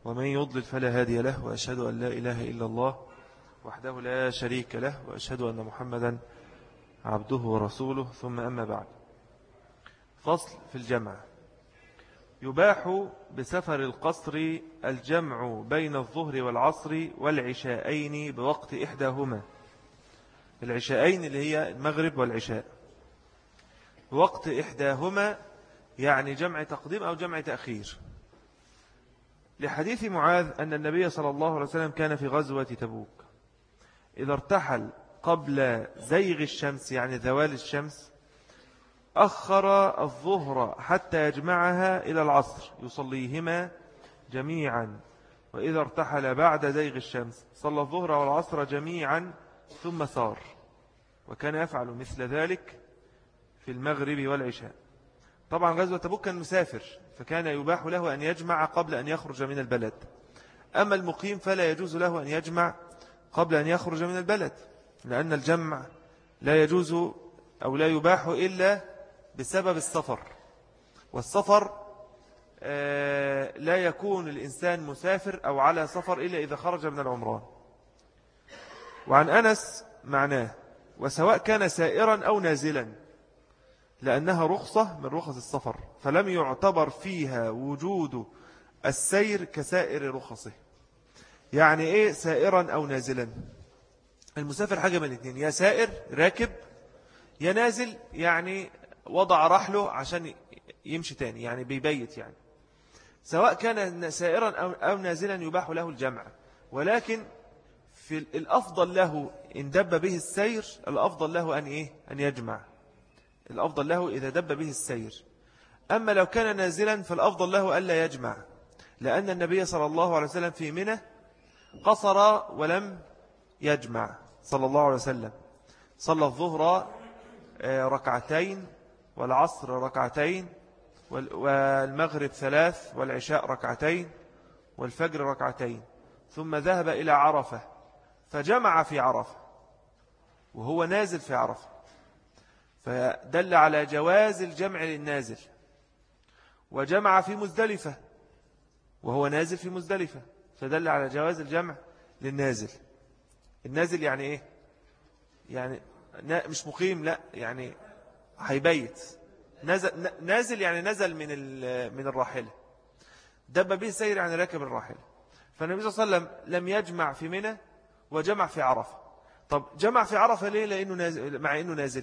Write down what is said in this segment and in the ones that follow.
ومن يضلل فلا هادي له، وأشهد أن لا إله إلا الله وحده لا شريك له، وأشهد أن محمدا عبده ورسوله. ثم أما بعد. فصل في الجمع. يباح بسفر القصر الجمع بين الظهر والعصر والعشاءين بوقت إحداهما. العشاءين اللي هي المغرب والعشاء. بوقت إحداهما يعني جمع تقديم أو جمع تأخير، لحديث معاذ أن النبي صلى الله عليه وسلم كان في غزوة تبوك إذا ارتحل قبل زيغ الشمس يعني زوال الشمس أخر الظهر حتى يجمعها إلى العصر يصليهما جميعا، وإذا ارتحل بعد زيغ الشمس صلى الظهر والعصر جميعا ثم سار، وكان يفعل مثل ذلك في المغرب والعشاء. طبعا غزوة تبوك كان مسافر، فكان يباح له أن يجمع قبل أن يخرج من البلد. أما المقيم فلا يجوز له أن يجمع قبل أن يخرج من البلد، لأن الجمع لا يجوز أو لا يباح إلا بسبب السفر، والسفر لا يكون الإنسان مسافر أو على سفر إلا إذا خرج من العمران. وعن أنس معناه: وسواء كان سائرا أو نازلا، لأنها رخصة من رخص السفر، فلم يعتبر فيها وجود السير كسائر رخصه. يعني إيه سائرا أو نازلا؟ المسافر حاجة من الاثنين، يا سائر راكب، يا نازل يعني وضع رحله عشان يمشي تاني، يعني بيبيت. يعني سواء كان سائرا أو نازلا يباح له الجمع، ولكن في الأفضل له إن دب به السير، الأفضل له أن يجمع. الأفضل له إذا دب به السير. أما لو كان نازلا فالأفضل له ألا يجمع، لأن النبي صلى الله عليه وسلم في منى قصر ولم يجمع صلى الله عليه وسلم. صلى الظهر ركعتين، والعصر ركعتين، والمغرب 3، والعشاء ركعتين، والفجر ركعتين، ثم ذهب إلى عرفة فجمع في عرفة وهو نازل في عرفة، فدل على جواز الجمع للنازل. وجمع في مزدلفة وهو نازل في مزدلفة، فدل على جواز الجمع للنازل. النازل يعني إيه؟ يعني مش مقيم، لا يعني هيبيت. نازل يعني نزل من الراحلة. دب به السير يعني راكب الراحلة. فالنبي صلى الله عليه وسلم لم يجمع في منى وجمع في عرفة. طب جمع في عرفة ليه؟ لأنه نازل، مع أنه نازل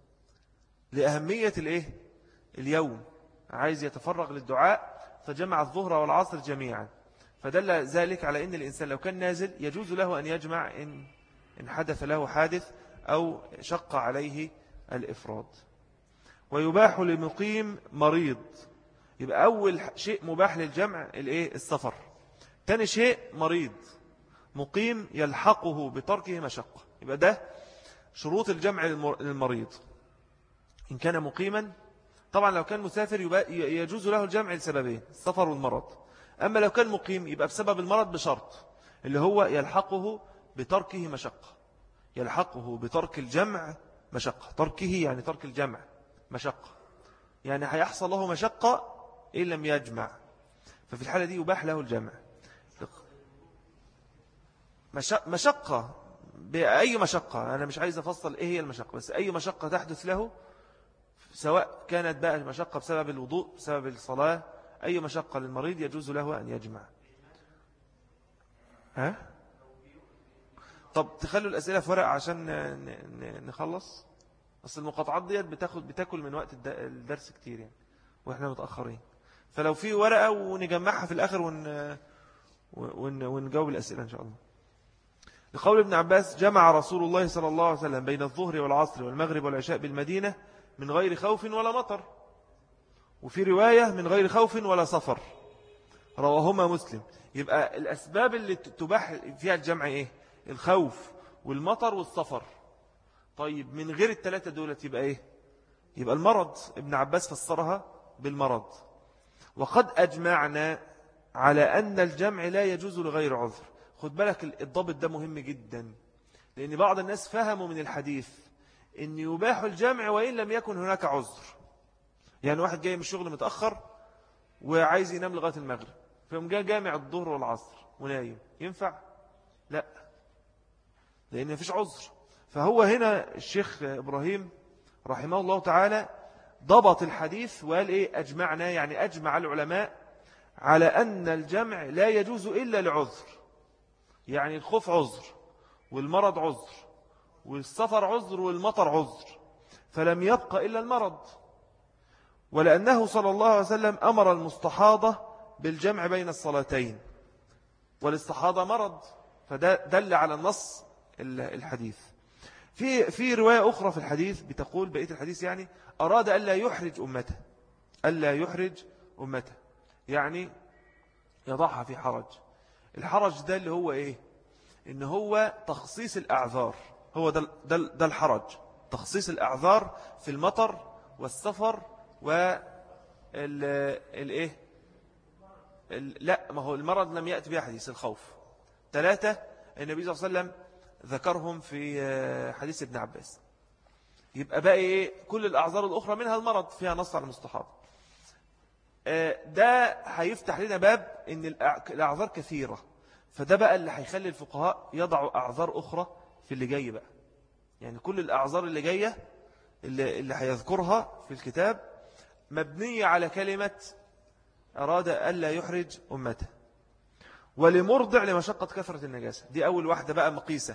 لأهمية اليوم، عايز يتفرغ للدعاء، فجمع الظهر والعصر جميعا. فدل ذلك على أن الإنسان لو كان نازل يجوز له أن يجمع إن حدث له حادث أو شق عليه الإفراد. ويباح لمقيم مريض. يبقى أول شيء مباح للجمع السفر. تاني شيء مريض مقيم يلحقه بتركه مشقة. يبقى ده شروط الجمع للمريض. إن كان مقيما، طبعا لو كان مسافر يجوز له الجمع لسببين: السفر والمرض. أما لو كان مقيم يبقى بسبب المرض بشرط، اللي هو يلحقه بتركه مشقة. يلحقه بترك الجمع مشقة. تركه يعني ترك الجمع مشقة، يعني هيحصل له مشقة إن لم يجمع، ففي الحالة دي يباح له الجمع. مشقة بأي مشقة، أنا مش عايز أفصل إيه هي المشقة، بس أي مشقة تحدث له، سواء كانت بقى مشقة بسبب الوضوء، بسبب الصلاة، أي مشقة للمريض يجوز له أن يجمع. طب تخلوا الأسئلة في ورق عشان نخلص، أصل المقاطعات ديت بتاكل من وقت الدرس كتير يعني، وإحنا متأخرين. فلو في ورقة ونجمعها في الآخر ونجاوب الأسئلة إن شاء الله. لقول ابن عباس: جمع رسول الله صلى الله عليه وسلم بين الظهر والعصر والمغرب والعشاء بالمدينة من غير خوف ولا مطر. وفي رواية من غير خوف ولا سفر، رواهما مسلم. يبقى الأسباب اللي تباح فيها الجمع إيه؟ الخوف والمطر والسفر. طيب من غير الثلاثة دولة يبقى إيه؟ يبقى المرض. ابن عباس فسرها بالمرض. وقد أجمعنا على أن الجمع لا يجوز لغير عذر. خد بالك الضابط ده مهم جدا، لأن بعض الناس فهموا من الحديث أن يباح الجمع وإن لم يكن هناك عذر. يعني واحد جاي من الشغل متأخر وعايز ينام لغاية المغرب، فيقوم جاء جامع الظهر والعصر ونايم، ينفع؟ لا، لأن مفيش عذر. فهو هنا الشيخ إبراهيم رحمه الله تعالى ضبط الحديث وقال إيه؟ أجمعنا، يعني أجمع العلماء على أن الجمع لا يجوز إلا لعذر. يعني الخوف عذر، والمرض عذر، والسفر عذر، والمطر عذر، فلم يبقى إلا المرض. ولأنه صلى الله عليه وسلم أمر المستحاضة بالجمع بين الصلاتين، والاستحاضة مرض، فده دل على النص الحديث. في رواية أخرى في الحديث بتقول بقية الحديث يعني أراد ألا يحرج أمته، ألا يحرج أمته، يعني يضعها في حرج. الحرج ده اللي هو إيه؟ إن هو تخصيص الأعذار، هو ده الحرج، تخصيص الأعذار في المطر والسفر والإيه. لا، ما هو المرض لم يأتي به حديث الخوف. 3 النبي صلى الله عليه وسلم ذكرهم في حديث ابن عباس. يبقى بقى إيه؟ كل الأعذار الأخرى منها المرض فيها نص على المستحاض. ده هيفتح لنا باب إن الأعذار كثيرة، فده بقى اللي هيخلي الفقهاء يضعوا أعذار أخرى في اللي جاي بقى. يعني كل الأعذار اللي جاية اللي هيذكرها في الكتاب مبنية على كلمة أراد ألا يحرج أمته. ولمرضع لمشقة كثرة النجاسة، دي أول واحدة بقى مقيسة.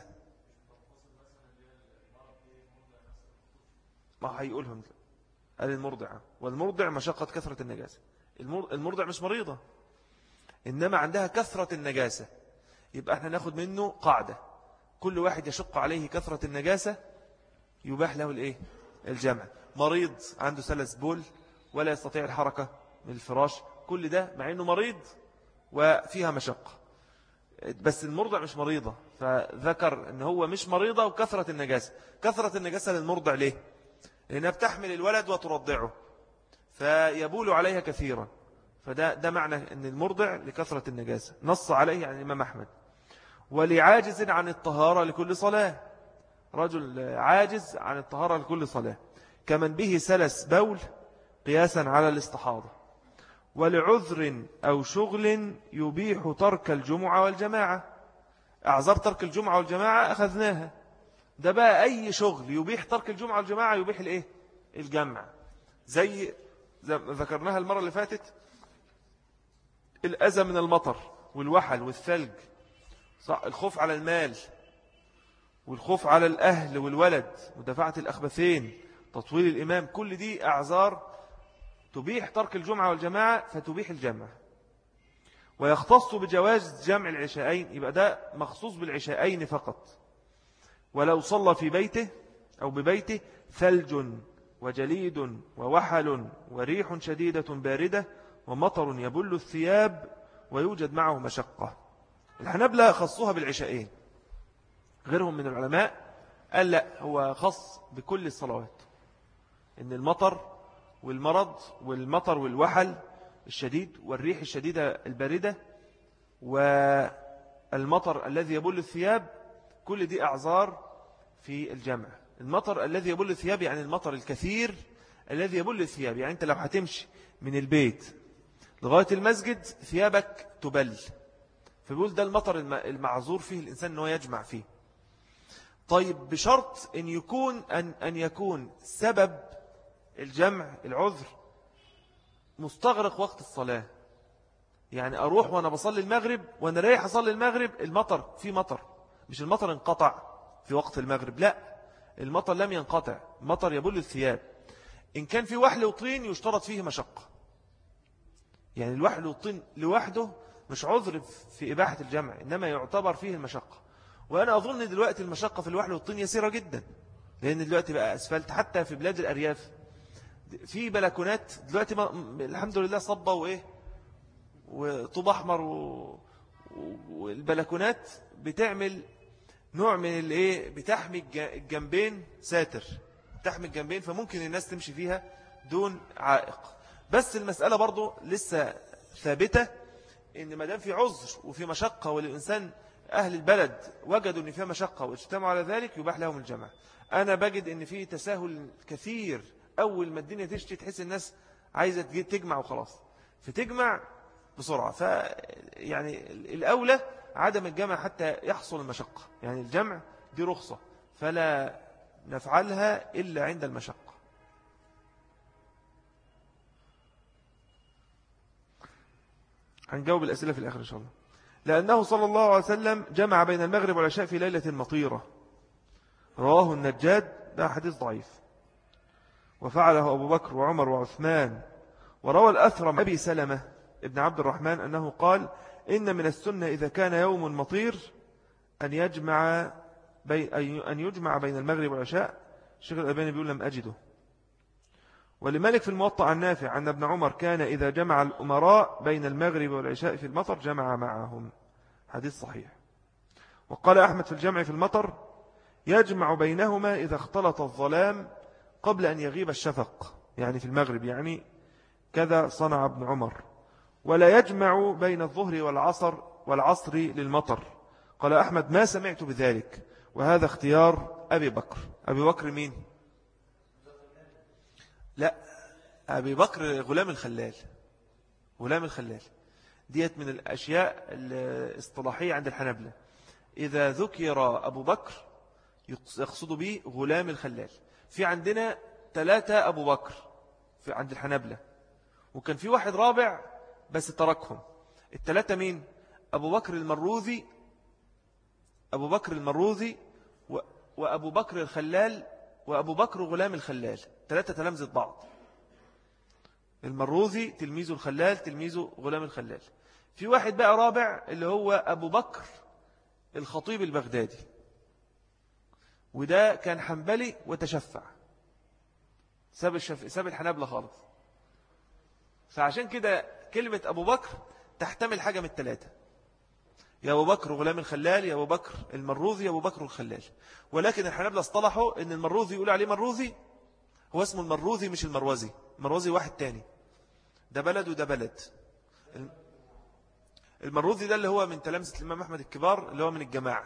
ما هيقولهم قال المرضعة، والمرضع مشقة كثرة النجاسة. المرضع مش مريضة، إنما عندها كثرة النجاسة. يبقى احنا ناخد منه قاعدة: كل واحد يشق عليه كثرة النجاسة يباح له الإيه؟ الجمع. مريض عنده سلس بول ولا يستطيع الحركة من الفراش، كل ده مع أنه مريض وفيها مشقة. بس المرضع مش مريضة، فذكر أنه هو مش مريضة وكثرة النجاسة. كثرة النجاسة للمرضع ليه؟ لأنها بتحمل الولد وترضعه فيبول عليها كثيرا، فده معنى أن المرضع لكثرة النجاسة، نص عليه عن الإمام أحمد. ولعاجز عن الطهارة لكل صلاة، رجل عاجز عن الطهارة لكل صلاة، كمن به سلس بول قياسا على الاستحاضة. ولعذر أو شغل يبيح ترك الجمعة والجماعة. أعذار ترك الجمعة والجماعة أخذناها، ده بقى أي شغل يبيح ترك الجمعة والجماعة يبيح الإيه؟ الجمع. زي ذكرناها المرة اللي فاتت، الأذى من المطر والوحل والثلج، الخوف على المال والخوف على الأهل والولد، مدافعة الأخبثين، تطويل الإمام، كل دي أعذار تبيح ترك الجمعة والجماعة فتبيح الجمع. ويختص بجواز جمع العشاءين، يبقى ده مخصوص بالعشاءين فقط. ولو صلى في بيته أو ببيته ثلج وجليد ووحل وريح شديدة باردة ومطر يبل الثياب ويوجد معه مشقة. الحنابلة خصوها بالعشاءين، غيرهم من العلماء قال لا، هو خص بكل الصلوات، إن المطر والمرض والمطر والوحل الشديد والريح الشديدة الباردة والمطر الذي يبل الثياب، كل دي أعذار في الجمع. المطر الذي يبل الثياب يعني المطر الكثير الذي يبل الثياب، يعني أنت لو هتمشي من البيت لغاية المسجد ثيابك تبل، فبيقول ده المطر المعذور فيه الإنسان أنه يجمع فيه. طيب بشرط أن يكون سبب الجمع العذر مستغرق وقت الصلاة. يعني أروح وأنا بصلي المغرب وأنا رايح أصلي المغرب المطر، في مطر، مش المطر انقطع في وقت المغرب، لا، المطر لم ينقطع، المطر يبل الثياب. إن كان في وحل وطين يشترط فيه مشقة، يعني الوحل والطين لوحده مش عذر في إباحة الجمع، إنما يعتبر فيه المشقة. وأنا أظن دلوقتي المشقة في الوحل والطين يسيرة جدا، لأن دلوقتي بقى أسفلت حتى في بلاد الأرياف، في بلكونات دلوقتي الحمد لله صبة وإيه وطوب أحمر والبلكونات بتعمل نوع من الإيه، بتحمي الجنبين، ساتر تحمي الجنبين، فممكن الناس تمشي فيها دون عائق. بس المسألة برضو لسه ثابتة، إن ما دام في عذر وفي مشقة والإنسان أهل البلد وجدوا أن فيها مشقة واجتمعوا على ذلك يباح لهم الجمع. أنا بجد أن في تساهل كثير، أول ما الدنيا تشتي تحس الناس عايزة تجمع وخلاص، فتجمع بسرعة. يعني الأولى عدم الجمع حتى يحصل المشقة، يعني الجمع دي رخصة فلا نفعلها إلا عند المشقة. هنجاوب الأسئلة في الآخر إن شاء الله. لأنه صلى الله عليه وسلم جمع بين المغرب والعشاء في ليلة مطيرة، رواه النجاد، ده حديث ضعيف، وفعله أبو بكر وعمر وعثمان. وروى الأثرم أبي سلمة ابن عبد الرحمن أنه قال: إن من السنة إذا كان يوم مطير أن يجمع بين المغرب والعشاء. الشيخ الألباني بيقول لم أجده. ولمالك في الموطأ عن نافع أن ابن عمر كان إذا جمع الأمراء بين المغرب والعشاء في المطر جمع معهم، حديث صحيح. وقال أحمد في الجمع في المطر: يجمع بينهما إذا اختلط الظلام قبل أن يغيب الشفق، يعني في المغرب، يعني كذا صنع ابن عمر. ولا يجمع بين الظهر والعصر للمطر. قال أحمد: ما سمعت بذلك، وهذا اختيار أبي بكر. أبي بكر مين؟ لا، أبي بكر غلام الخلال. غلام الخلال ديت من الأشياء الاصطلاحية عند الحنابلة. إذا ذكر أبو بكر يقصد به غلام الخلال. في عندنا 3 أبو بكر عند الحنابلة، وكان في واحد رابع بس تركهم. ال3 مين؟ أبو بكر المروذي، أبو بكر المروذي وأبو بكر الخلال وأبو بكر غلام الخلال، 3 تلامذة بعض. المروذي تلميذ الخلال، تلميذ غلام الخلال. في واحد بقى رابع اللي هو أبو بكر الخطيب البغدادي، وده كان حنبلي وتشفع، ساب الحنابلة خالص. فعشان كده كلمة أبو بكر تحتمل حاجة من ال3: يا أبو بكر غلام الخلال، يا أبو بكر المروذي، يا أبو بكر الخلال. ولكن الحنابلة اصطلحوا أن المروذي يقول عليه مروذي، هو اسمه المروذي مش المروزي. المروزي واحد تاني، ده بلد وده بلد. المروذي ده اللي هو من تلامذة الإمام أحمد الكبار، اللي هو من الجماعة.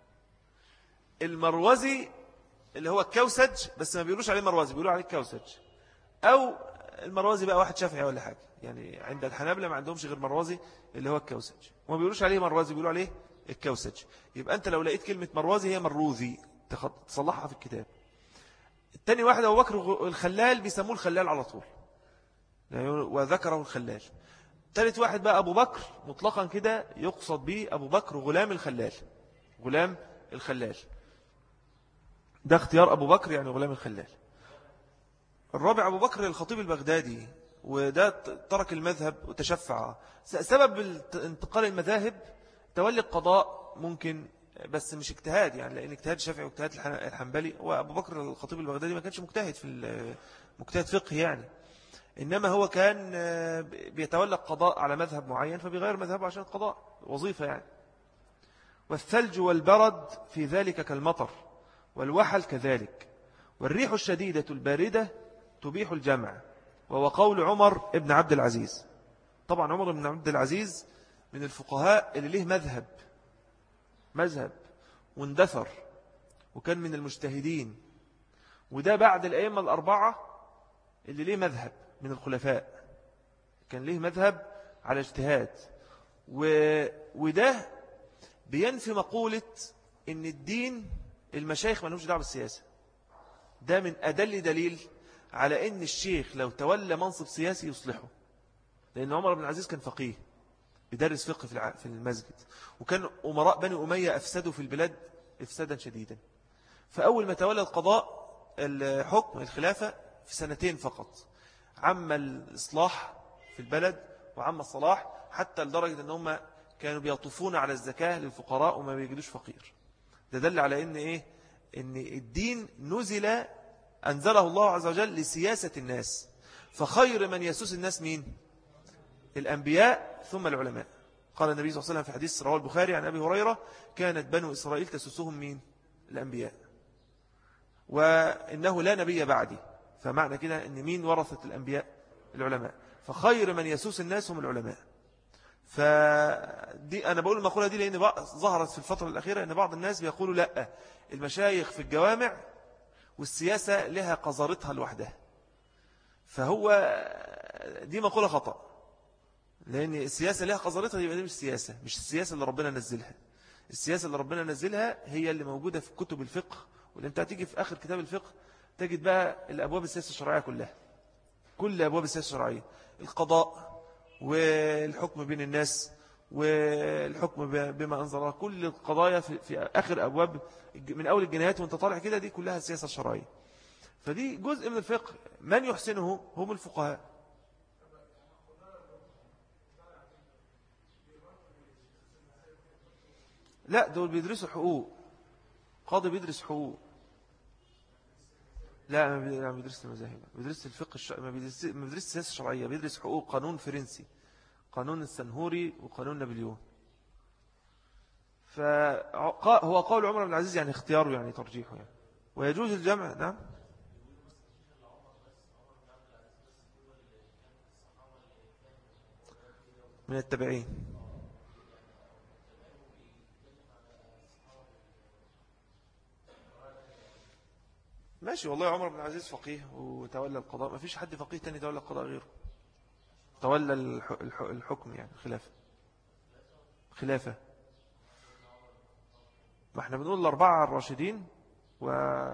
المروزي اللي هو الكوسج، بس ما بيقولوش عليه مروزي، بيقولوا عليه الكوسج. أو المروزي بقى واحد شافعي ولا حاجة، يعني عند الحنابلة ما عندهمش غير مروزي اللي هو الكوسج، وما بيقولوش عليه مروزي، بيقولوا عليه الكوسج. يبقى أنت لو لقيت كلمة مروزي هي مروذي تصلحها في الكتاب. الثاني واحد أبو بكر الخلال، بيسموه الخلال على طول، وذكره الخلال. ثالث واحد بقى أبو بكر مطلقا كده، يقصد به أبو بكر غلام الخلال. غلام الخلال ده اختيار أبو بكر، يعني غلام الخلال. الرابع أبو بكر الخطيب البغدادي، وده ترك المذهب وتشفع. سبب انتقال المذاهب تولي القضاء ممكن، بس مش اجتهاد، يعني لأن اجتهاد الشافعي واجتهاد الحنبلي. وأبو بكر الخطيب البغدادي ما كانش مجتهد في مجتهد فقه يعني، إنما هو كان بيتولى القضاء على مذهب معين، فبيغير مذهبه عشان القضاء وظيفة يعني. والثلج والبرد في ذلك كالمطر، والوحل كذلك، والريح الشديدة الباردة تبيح الجمع، وهو قول عمر ابن عبد العزيز. طبعا عمر بن عبد العزيز من الفقهاء اللي له مذهب واندثر، وكان من المجتهدين، وده بعد الأئمة الأربعة اللي له مذهب من الخلفاء، كان له مذهب على اجتهاد. وده بينفي مقولة إن الدين المشايخ ما لهمش دعوة بالسياسة. ده من أدل دليل على إن الشيخ لو تولى منصب سياسي يصلحه، لأن عمر بن العزيز كان فقيه بيدرس فقه في المسجد، وكان أمراء بني أمية أفسدوا في البلاد إفسادا شديدا. فأول ما تولى القضاء الحكم الخلافة في 2 فقط، عم الإصلاح في البلد وعم الصلاح، حتى لدرجة أنهم كانوا بيطوفون على الزكاة للفقراء وما بيجدوش فقير. ده دل على إن إن الدين أنزله الله عز وجل لسياسة الناس، فخير من يسوس الناس مين؟ الأنبياء ثم العلماء. قال النبي صلى الله عليه وسلم في حديث رواه البخاري عن أبي هريرة: كانت بنو إسرائيل تسوسهم مين؟ الأنبياء، وإنه لا نبي بعدي. فمعنى كده أن مين ورثة الأنبياء؟ العلماء. فخير من يسوس الناس هم العلماء. فدي أنا بقول المقولة دي لأن ظهرت في الفترة الأخيرة أن بعض الناس بيقولوا لا، المشايخ في الجوامع والسياسة لها قذارتها لوحدها. فهو دي مقولة خطأ، لأن السياسة لها قذرتها، يبقى دي مش سياسة، مش السياسة اللي ربنا نزلها. السياسة اللي ربنا نزلها هي اللي موجودة في كتب الفقه، واللي انت هتيجي في آخر كتاب الفقه تجد بقى الأبواب السياسة الشرعية كلها، كل أبواب السياسة الشرعية، القضاء والحكم بين الناس والحكم بما أنزل الله، كل القضايا في آخر أبواب من أول الجنايات وانت طالع كده، دي كلها السياسة الشرعية. فدي جزء من الفقه، من يحسنه هم الفقهاء. لا، دول بيدرسوا حقوق، قاضي بيدرس حقوق. لا، ما بيدرس المذاهب، بيدرس الفقه ما بيدرس السياسة الشرعية، بيدرس حقوق، قانون فرنسي، قانون السنهوري وقانون نابليون. فهو قول عمر بن العزيز يعني اختياره، يعني ترجيحه يعني. ويجوز الجمع. نعم. من التابعين. ماشي والله، عمر بن العزيز فقيه وتولى القضاء، ما فيش حد فقيه تاني تولى القضاء غيره، تولى الحكم يعني خلافة. ما احنا بنقول الأربعة الراشدين و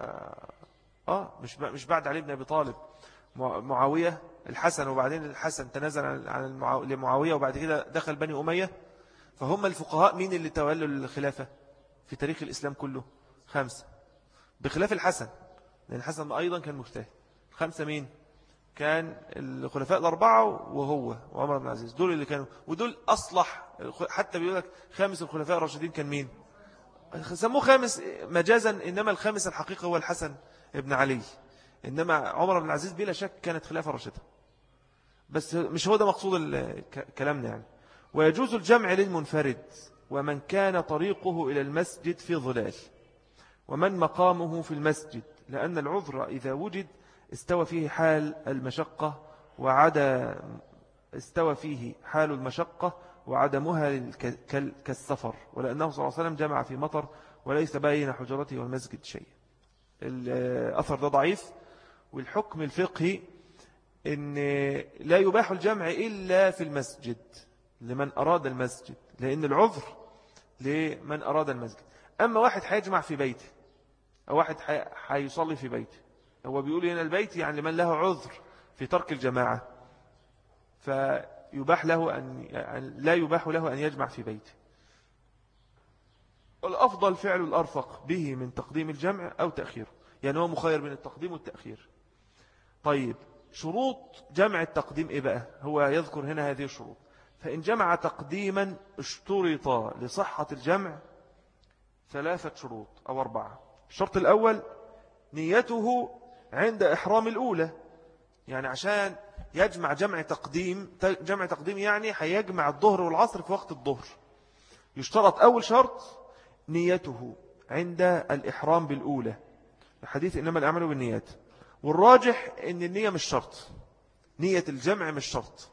مش بعد علي بن أبي طالب، معاوية، الحسن، وبعدين الحسن تنازل عن لمعاوية، وبعد كده دخل بني أمية. فهم الفقهاء مين اللي تولوا الخلافة في تاريخ الإسلام كله؟ 5، بخلاف الحسن، لأن الحسن أيضا كان مجتهد. 5 مين؟ كان الخلفاء الأربعة وهو وعمر بن العزيز، دول اللي كانوا، ودول أصلح. حتى بيقول لك خامس الخلفاء الراشدين كان مين؟ سموه خامس مجازا، إنما الخامس الحقيقة هو الحسن ابن علي. إنما عمر بن العزيز بلا شك كانت خلافة راشدة، بس مش هو ده مقصود كلامنا يعني. ويجوز الجمع للمنفرد، ومن كان طريقه إلى المسجد في ظلال، ومن مقامه في المسجد، لأن العذر إذا وجد استوى فيه حال المشقة وعدمها كالسفر، ولأنه صلى الله عليه وسلم جمع في مطر وليس بين حجرته والمسجد شيء. الأثر ده ضعيف. والحكم الفقهي إن لا يباح الجمع إلا في المسجد لمن أراد المسجد، لأن العذر لمن أراد المسجد. أما واحد هيجمع في بيته، أو واحد هيصلي في بيته، هو بيقول هنا البيت يعني لمن له عذر في ترك الجماعة، فيباح له لا يباح له أن يجمع في بيته. الأفضل فعل الأرفق به من تقديم الجمع أو تأخيره، يعني هو مخير بين التقديم والتأخير. طيب، شروط جمع التقديم إيه بقى؟ هو يذكر هنا هذه الشروط. فإن جمع تقديما اشترط لصحة الجمع 3 شروط أو 4. الشرط الأول نيته عند إحرام الأولى، يعني عشان يجمع جمع تقديم يعني هيجمع الظهر والعصر في وقت الظهر، يشترط أول شرط نيته عند الإحرام بالأولى، الحديث إنما الأعمال بالنيات. والراجح إن النية مش شرط، نية الجمع مش شرط،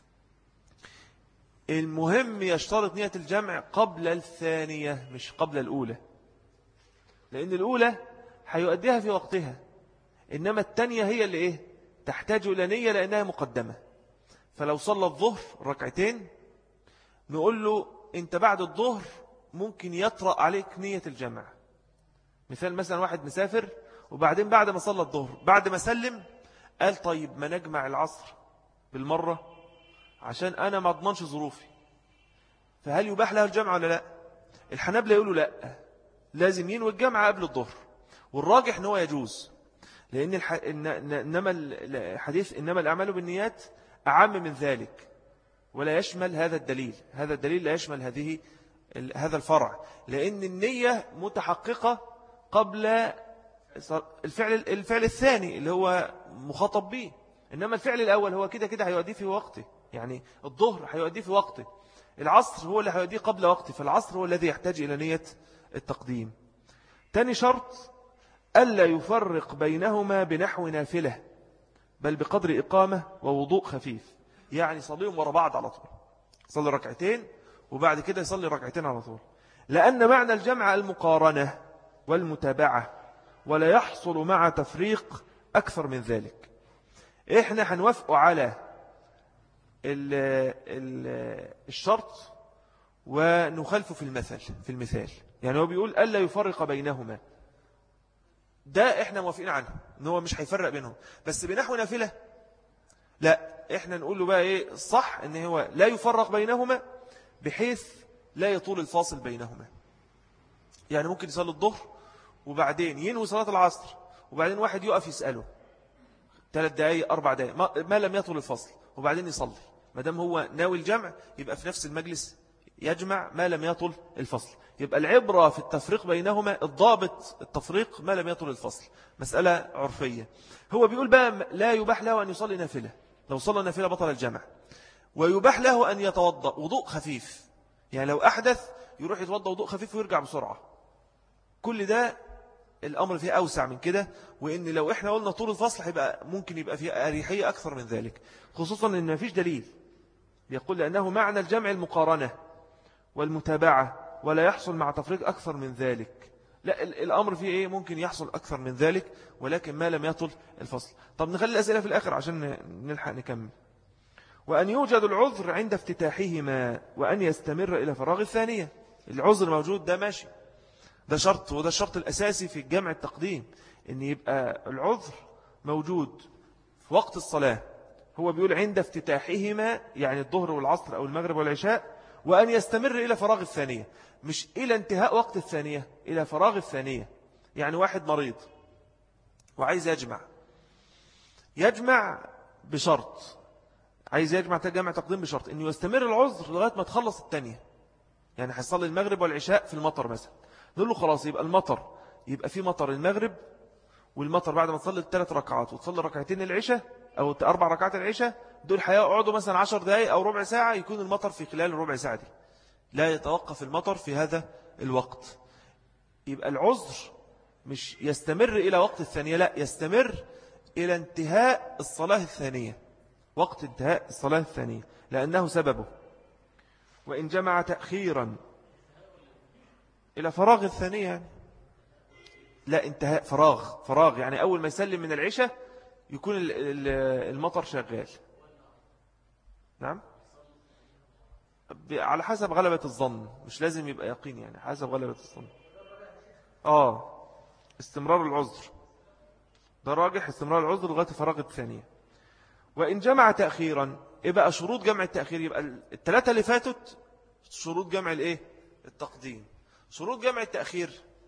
المهم يشترط نية الجمع قبل الثانية مش قبل الأولى، لأن الأولى هيؤديها في وقتها، إنما الثانية هي اللي تحتاج إلى نية لأنها مقدمة. فلو صلى الظهر ركعتين نقول له أنت بعد الظهر ممكن يطرأ عليك نية الجمع. مثال، مثلا واحد مسافر وبعدين بعد ما صلى الظهر بعد ما سلم قال طيب ما نجمع العصر بالمرة عشان أنا ما أضمنش ظروفي، فهل يباح له الجمع ولا لا؟ الحنابلة يقولوا لا، لازم ينوي الجمع قبل الظهر، والراجح أنه يجوز، لأن إنما الحديث إنما الأعمال بالنيات أعم من ذلك ولا يشمل هذا الدليل. هذا الدليل لا يشمل هذا الفرع، لأن النية متحققة قبل الفعل الثاني اللي هو مخاطب به، إنما الفعل الأول هو كده هيؤديه في وقته، يعني الظهر هيؤديه في وقته، العصر هو اللي هيؤديه قبل وقته، فالعصر هو الذي يحتاج إلى نية التقديم. تاني شرط ألا يفرق بينهما بنحو نافلة، بل بقدر إقامة ووضوء خفيف، يعني صليهم ورا بعض على طول، صلي ركعتين وبعد كده يصلي ركعتين على طول، لأن معنى الجمع المقارنة والمتابعة، ولا يحصل مع تفريق أكثر من ذلك. إحنا هنوافق على الشرط ونخلفه في المثال. يعني هو بيقول ألا يفرق بينهما، ده احنا موافقين عنه ان هو مش هيفرق بينهم، بس بنحو نافلة لا، احنا نقول له بقى ايه صح، ان هو لا يفرق بينهما بحيث لا يطول الفاصل بينهما. يعني ممكن يصلي الظهر وبعدين ينوي صلاة العصر، وبعدين واحد يقف يسأله 3 دقايق 4 دقايق ما لم يطول الفصل، وبعدين يصلي. ما دام هو ناوي الجمع يبقى في نفس المجلس يجمع ما لم يطل الفصل. يبقى العبرة في التفريق بينهما، الضابط التفريق ما لم يطل الفصل، مسألة عرفية. هو بيقول بقى لا يباح له أن يصلي نافلة، لو صلى نافلة بطل الجمع. ويباح له أن يتوضأ وضوء خفيف، يعني لو أحدث يروح يتوضأ وضوء خفيف ويرجع بسرعة. كل ده الأمر فيه أوسع من كده، وإن لو إحنا قلنا طول الفصل هيبقى ممكن يبقى فيه أريحية أكثر من ذلك، خصوصا إن ما فيش دليل يقول لأنه معنى الجمع المقارنة والمتابعة، ولا يحصل مع تفريق أكثر من ذلك. لا، الأمر فيه إيه؟ ممكن يحصل أكثر من ذلك، ولكن ما لم يطل الفصل. طب نخلي الأسئلة في الآخر عشان نلحق نكمل. وأن يوجد العذر عند افتتاحهما وأن يستمر إلى فراغ الثانية. العذر موجود، ده ماشي، ده شرط، وده الشرط الأساسي في الجمع التقديم، أن يبقى العذر موجود في وقت الصلاة. هو بيقول عند افتتاحهما، يعني الظهر والعصر أو المغرب والعشاء، وأن يستمر إلى فراغ الثانية، مش إلى انتهاء وقت الثانية، إلى فراغ الثانية. يعني واحد مريض وعايز يجمع بشرط، عايز يجمع جمع تقديم بشرط أنه يستمر العذر لغاية ما تخلص الثانية. يعني هيصلي المغرب والعشاء في المطر مثلا، نقول له خلاص يبقى المطر، يبقى في مطر المغرب، والمطر بعد ما تصلي 3 ركعات وتصلي ركعتين العشاء أو 4 ركعات العشاء، دول هيقعدوا مثلا 10 دقائق أو ربع ساعة، يكون المطر في خلال الربع ساعة دي، لا يتوقف المطر في هذا الوقت. يبقى العذر مش يستمر إلى وقت الثانية، لا، يستمر إلى انتهاء الصلاة الثانية، وقت انتهاء الصلاة الثانية، لأنه سببه. وإن جمع تأخيرا إلى فراغ الثانية، يعني لا، انتهاء فراغ يعني أول ما يسلم من العشاء يكون المطر شغال. نعم، على حسب غلبة الظن، مش لازم يبقى يقين، يعني حسب غلبة الظن. استمرار العذر ده راجح، استمرار العذر لغاية فراغ الثانية. وإن جمع تأخيرا، يبقى شروط جمع التأخير، يبقى 3 اللي فاتت شروط جمع التقديم. شروط جمع التأخير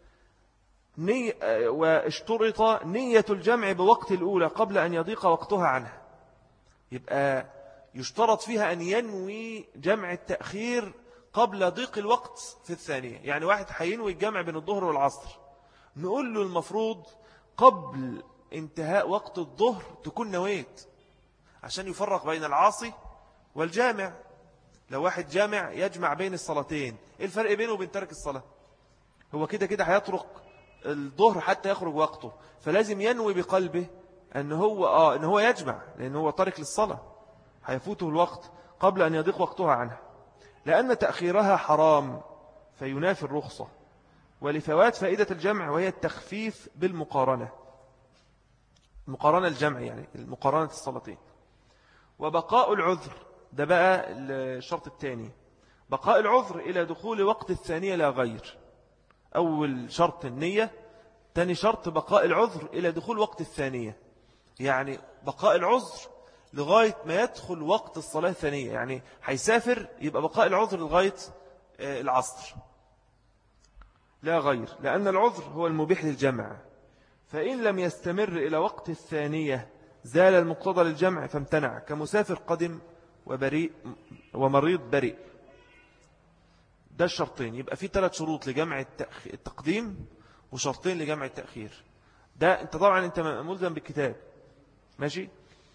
واشترط نية الجمع بوقت الأولى قبل أن يضيق وقتها عنها. يبقى يشترط فيها أن ينوي جمع التأخير قبل ضيق الوقت في الثانية. يعني واحد هينوي الجمع بين الظهر والعصر، نقول له المفروض قبل انتهاء وقت الظهر تكون نويت، عشان يفرق بين العاصي والجامع. لو واحد جامع يجمع بين الصلاتين، ايه الفرق بينه وبين ترك الصلاة؟ هو كده هيترك الظهر حتى يخرج وقته، فلازم ينوي بقلبه أن هو يجمع، لأن هو ترك للصلاة، هيفوته الوقت قبل أن يضيق وقتها عنها، لأن تأخيرها حرام فينافي الرخصة، ولفوات فائدة الجمع وهي التخفيف بالمقارنة، مقارنة الجمع يعني المقارنة الصلاتين. وبقاء العذر، ده بقى الشرط الثاني، بقاء العذر إلى دخول وقت الثانية لا غير. أول شرط النية، تاني شرط بقاء العذر إلى دخول وقت الثانية، يعني بقاء العذر لغاية ما يدخل وقت الصلاة الثانية. يعني هيسافر، يبقى بقاء العذر لغاية العصر لا غير، لأن العذر هو المبيح للجمع. فإن لم يستمر إلى وقت الثانية زال المقتضى للجمع فامتنع، كمسافر قدم ومريض بريء. ده الشرطين. يبقى في 3 شروط لجمع التقديم وشرطين لجمع التأخير. ده انت طبعا انت ملزم بالكتاب، ماشي.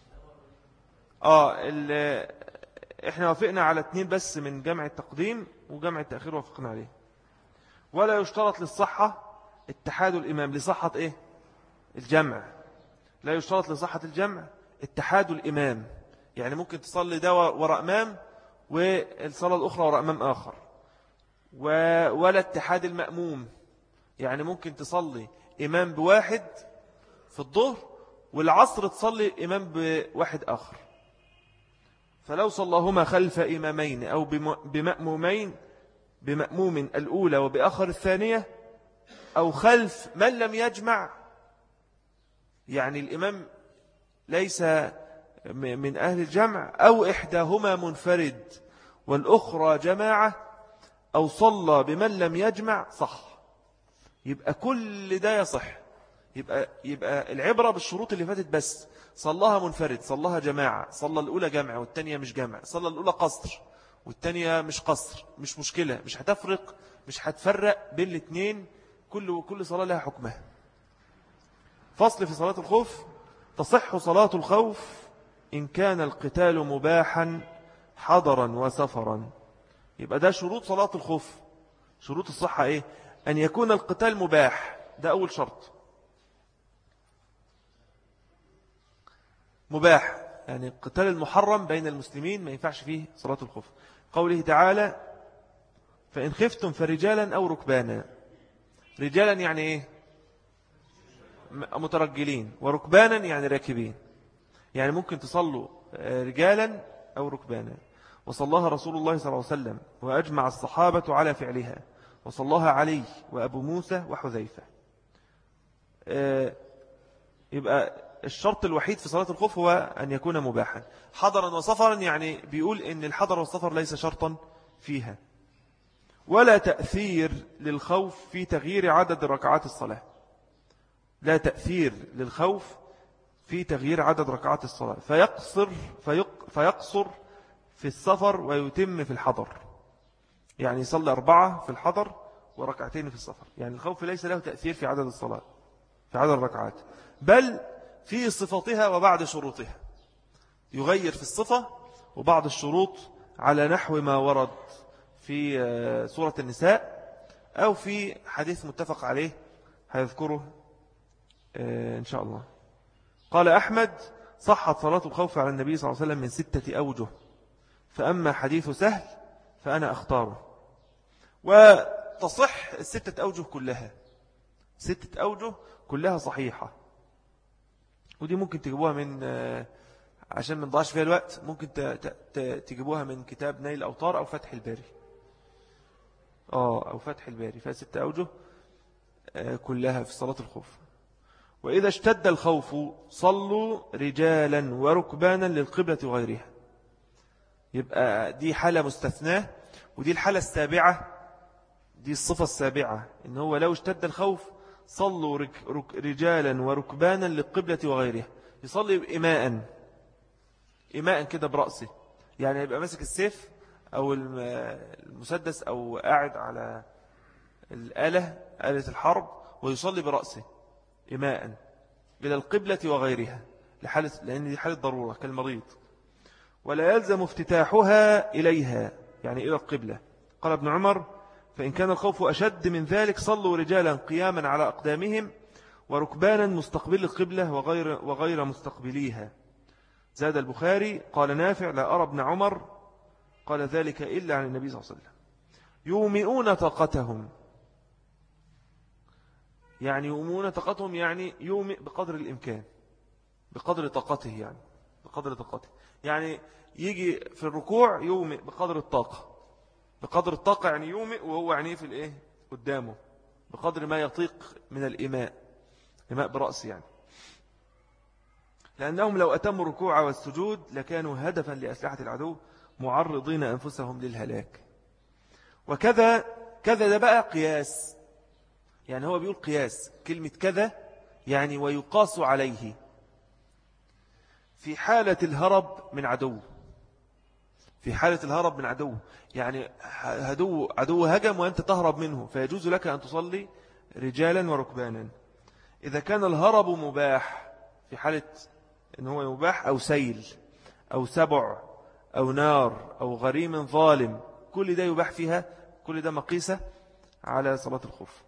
احنا وافقنا على 2 بس من جمع التقديم، وجمع التأخير وافقنا عليه. ولا يشترط للصحة اتحاد الإمام، لصحة ايه الجمع، لا يشترط لصحة الجمع اتحاد الإمام. يعني ممكن تصلي ده وراء إمام والصلاة الأخرى وراء إمام آخر، ولا اتحاد المأموم. يعني ممكن تصلي إمام بواحد في الظهر والعصر تصلي إمام بواحد آخر، فلو صلاهما خلف إمامين أو بمأموم الأولى وبآخر الثانية، أو خلف من لم يجمع، يعني الإمام ليس من أهل الجمع، أو إحداهما منفرد والأخرى جماعة، أو صلى بمن لم يجمع، صح. يبقى كل ده يصح. يبقى العبرة بالشروط اللي فاتت بس. صلاها منفرد، صلاها جماعة، صلى الأولى جمع والتانية مش جمع، صلى الأولى قصر والتانية مش قصر، مش مشكلة، مش هتفرق، مش هتفرق بين الاثنين، كل صلاة لها حكمها. فصل في صلاة الخوف: تصح صلاة الخوف إن كان القتال مباحا حضرا وسفرا. يبقى ده شروط صلاة الخوف. شروط الصحة إيه؟ أن يكون القتال مباح، ده أول شرط. مباح يعني القتال المحرم بين المسلمين ما ينفعش فيه صلاة الخوف. قوله تعالى: فإن خفتم فرجالا أو ركبانا. رجالا يعني إيه؟ مترجلين، وركبانا يعني راكبين. يعني ممكن تصلوا رجالا أو ركبانا. وصلاها رسول الله صلى الله عليه وسلم وأجمع الصحابة على فعلها، وصلاها علي وأبو موسى وحذيفة. يبقى الشرط الوحيد في صلاة الخوف هو أن يكون مباحا. حضرا وسفرا يعني بيقول إن الحضر والسفر ليس شرطا فيها. ولا تأثير للخوف في تغيير عدد ركعات الصلاة. لا تأثير للخوف في تغيير عدد ركعات الصلاة، فيقصر في السفر ويتم في الحضر. يعني يصلي 4 في الحضر وركعتين في السفر. يعني الخوف ليس له تأثير في عدد الصلاة، في عدد الركعات، بل في صفتها وبعد شروطها. يغير في الصفة وبعض الشروط على نحو ما ورد في سورة النساء أو في حديث متفق عليه هيذكره إن شاء الله. قال أحمد: صحت صلاة الخوف على النبي صلى الله عليه وسلم من 6 أوجه، فأما حديث سهل فأنا أختاره. وتصح 6 أوجه كلها. 6 أوجه كلها صحيحة. ودي ممكن تجيبوها من عشان ما نضيعش فيها الوقت، ممكن تجيبوها من كتاب نيل الأوطار أو فتح الباري. أو فتح الباري فيها 6 أوجه كلها في صلاة الخوف. وإذا اشتد الخوف صلوا رجالا وركبانا للقبلة وغيرها. يبقى دي حالة مستثناة، ودي الحالة السابعة، دي الصفة السابعة، إن هو لو اشتد الخوف صلوا رجالا وركبانا للقبلة وغيرها. يصلي إماء كده برأسه، يعني يبقى ماسك السيف أو المسدس أو قاعد على آلة الحرب ويصلي برأسه إماء إلى القبلة وغيرها، لأن دي حالة ضرورة كالمريض. ولا يلزم افتتاحها إليها، يعني إلى القبلة. قال ابن عمر: فإن كان الخوف أشد من ذلك صلوا رجالا قياما على أقدامهم وركبانا مستقبل القبلة وغير مستقبليها. زاد البخاري: قال نافع: لا أرى ابن عمر قال ذلك إلا عن النبي صلى الله عليه وسلم. يومئون طاقتهم، يعني يومئون طاقتهم يعني يومئ بقدر الإمكان، بقدر طاقته، يعني بقدر طاقته، يعني يجي في الركوع يومئ بقدر الطاقة، بقدر الطاقة يعني يومئ وهو يعني في الإيه قدامه بقدر ما يطيق من الإماء برأس يعني. لأنهم لو أتموا الركوع والسجود لكانوا هدفا لأسلحة العدو معرضين أنفسهم للهلاك. وكذا ده بقى قياس، يعني هو بيقول قياس كلمة كذا يعني ويقاس عليه في حالة الهرب من عدو. في حالة الهرب من عدو يعني عدو هجم وأنت تهرب منه، فيجوز لك أن تصلي رجالا وركبانا. إذا كان الهرب مباح، في حالة أنه مباح أو سيل أو سبع أو نار أو غريم ظالم، كل ده يباح فيها، كل ده مقيسة على صلاة الخوف.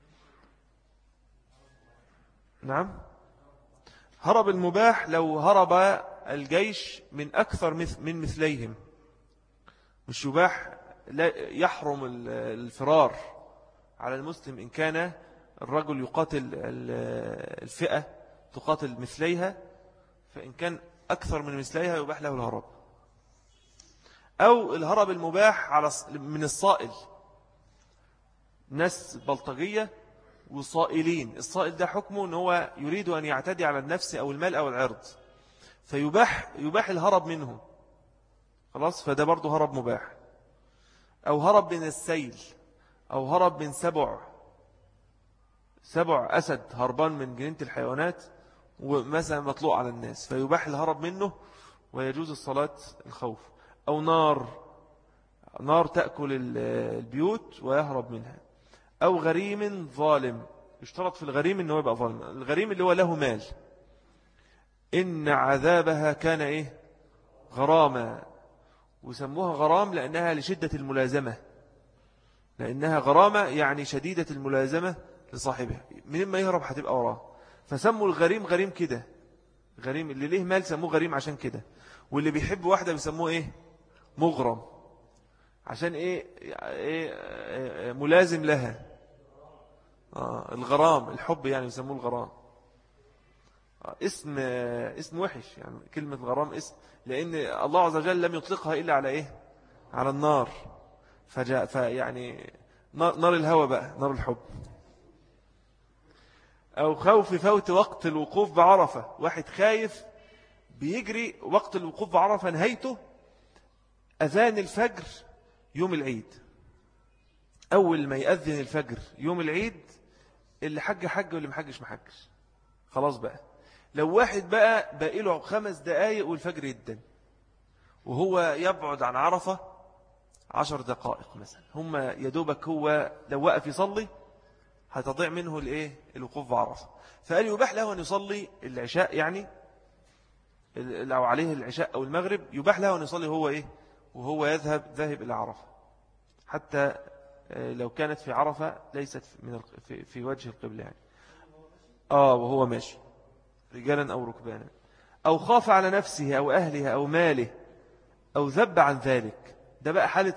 نعم، هرب المباح لو هرب الجيش من أكثر من مثليهم، مش يباح، لا يحرم الفرار على المسلم إن كان الرجل يقاتل الفئة تقاتل مثليها، فإن كان أكثر من مثليها يباح له الهرب. أو الهرب المباح من الصائل، ناس بلطجية وصائلين. الصائل ده حكمه أنه هو يريد أن يعتدي على النفس أو المال أو العرض، فيباح الهرب منه، خلاص، فده برضه هرب مباح. أو هرب من السيل، أو هرب من سبع أسد هربان من جنينة الحيوانات ومثلا مطلوع على الناس، فيباح الهرب منه ويجوز الصلاة الخوف. أو نار تأكل البيوت ويهرب منها. أو غريم ظالم، يشترط في الغريم أنه يبقى ظالم. الغريم اللي هو له مال، إن عذابها كان غراما، وسموها غرام لأنها لشدة الملازمة، لأنها غرامة يعني شديدة الملازمة لصاحبها، من ما يهرب هتبقى وراه. فسموا الغريم غريم كده، غريم اللي ليه مال سموه غريم عشان كده. واللي بيحب واحدة بيسموه مغرم، عشان ملازم لها. الغرام الحب يعني يسموه الغرام. اسم وحش يعني كلمة غرام، اسم لأن الله عز وجل لم يطلقها إلا على على النار، فيعني نار الهوى بقى، نار الحب. أو خوف فوت وقت الوقوف بعرفة، واحد خايف بيجري وقت الوقوف بعرفة، نهايته أذان الفجر يوم العيد. أول ما يأذن الفجر يوم العيد، اللي حج واللي محجش محجش، خلاص بقى. لو واحد بقى باقي له 5 دقايق والفجر يدن، وهو يبعد عن عرفة 10 دقائق مثلا، هم يدوبك هو لو وقف يصلي هتضيع منه الوقوف بعرفة. فقال يباح له أن يصلي العشاء، يعني لو عليه العشاء أو المغرب يباح له أن يصلي وهو ذاهب إلى عرفة، حتى لو كانت في عرفة ليست في وجه القبلة يعني. وهو ماشي رجالا أو ركبانا. أو خاف على نفسه أو أهله أو ماله أو ذب عن ذلك، ده بقى حالة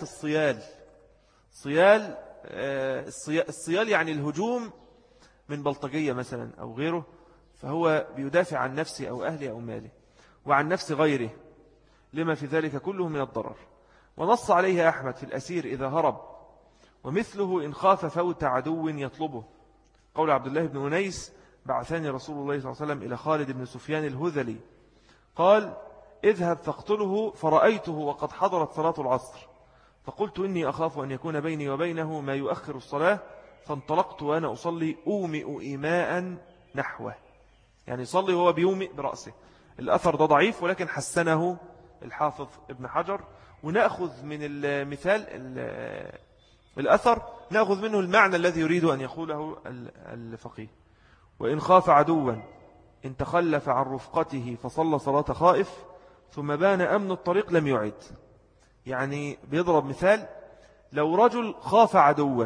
الصيال يعني الهجوم من بلطجية مثلا أو غيره، فهو بيدافع عن نفسه أو أهله أو ماله وعن نفس غيره، لما في ذلك كله من الضرر. ونص عليه أحمد في الأسير إذا هرب، ومثله إن خاف فوت عدو يطلبه. قول عبد الله بن أنيس: بعثني رسول الله صلى الله عليه وسلم إلى خالد بن سفيان الهذلي، قال: اذهب فاقتله، فرأيته وقد حضرت صلاة العصر، فقلت إني أخاف أن يكون بيني وبينه ما يؤخر الصلاة، فانطلقت وأنا أصلي أومئ إيماء نحوه، يعني يصلي وهو بيومئ برأسه. الأثر ده ضعيف ولكن حسنه الحافظ ابن حجر. ونأخذ من المثال الأثر نأخذ منه المعنى الذي يريد أن يقوله الفقيه. وإن خاف عدوا إن تخلف عن رفقته فصلى صلاة خائف ثم بان أمن الطريق لم يعد. يعني بيضرب مثال: لو رجل خاف عدوا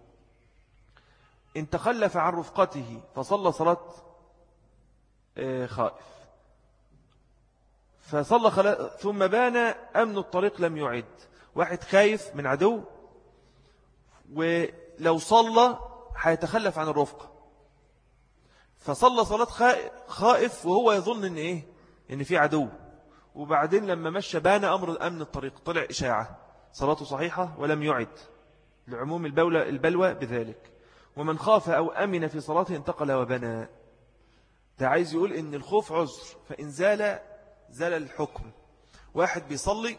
إن تخلف عن رفقته فصلى صلاة خائف ثم بان أمن الطريق لم يعد. واحد خايف من عدو، ولو صلى هيتخلف عن الرفقة، فصلى صلاة خائف وهو يظن إن في عدو، وبعدين لما مشى بان أمن الطريق، طلع إشاعة، صلاته صحيحة ولم يعد لعموم البلوى بذلك. ومن خاف أو أمن في صلاته انتقل وبنى. ده عايز يقول إن الخوف عذر، فإن زال الحكم. واحد بيصلي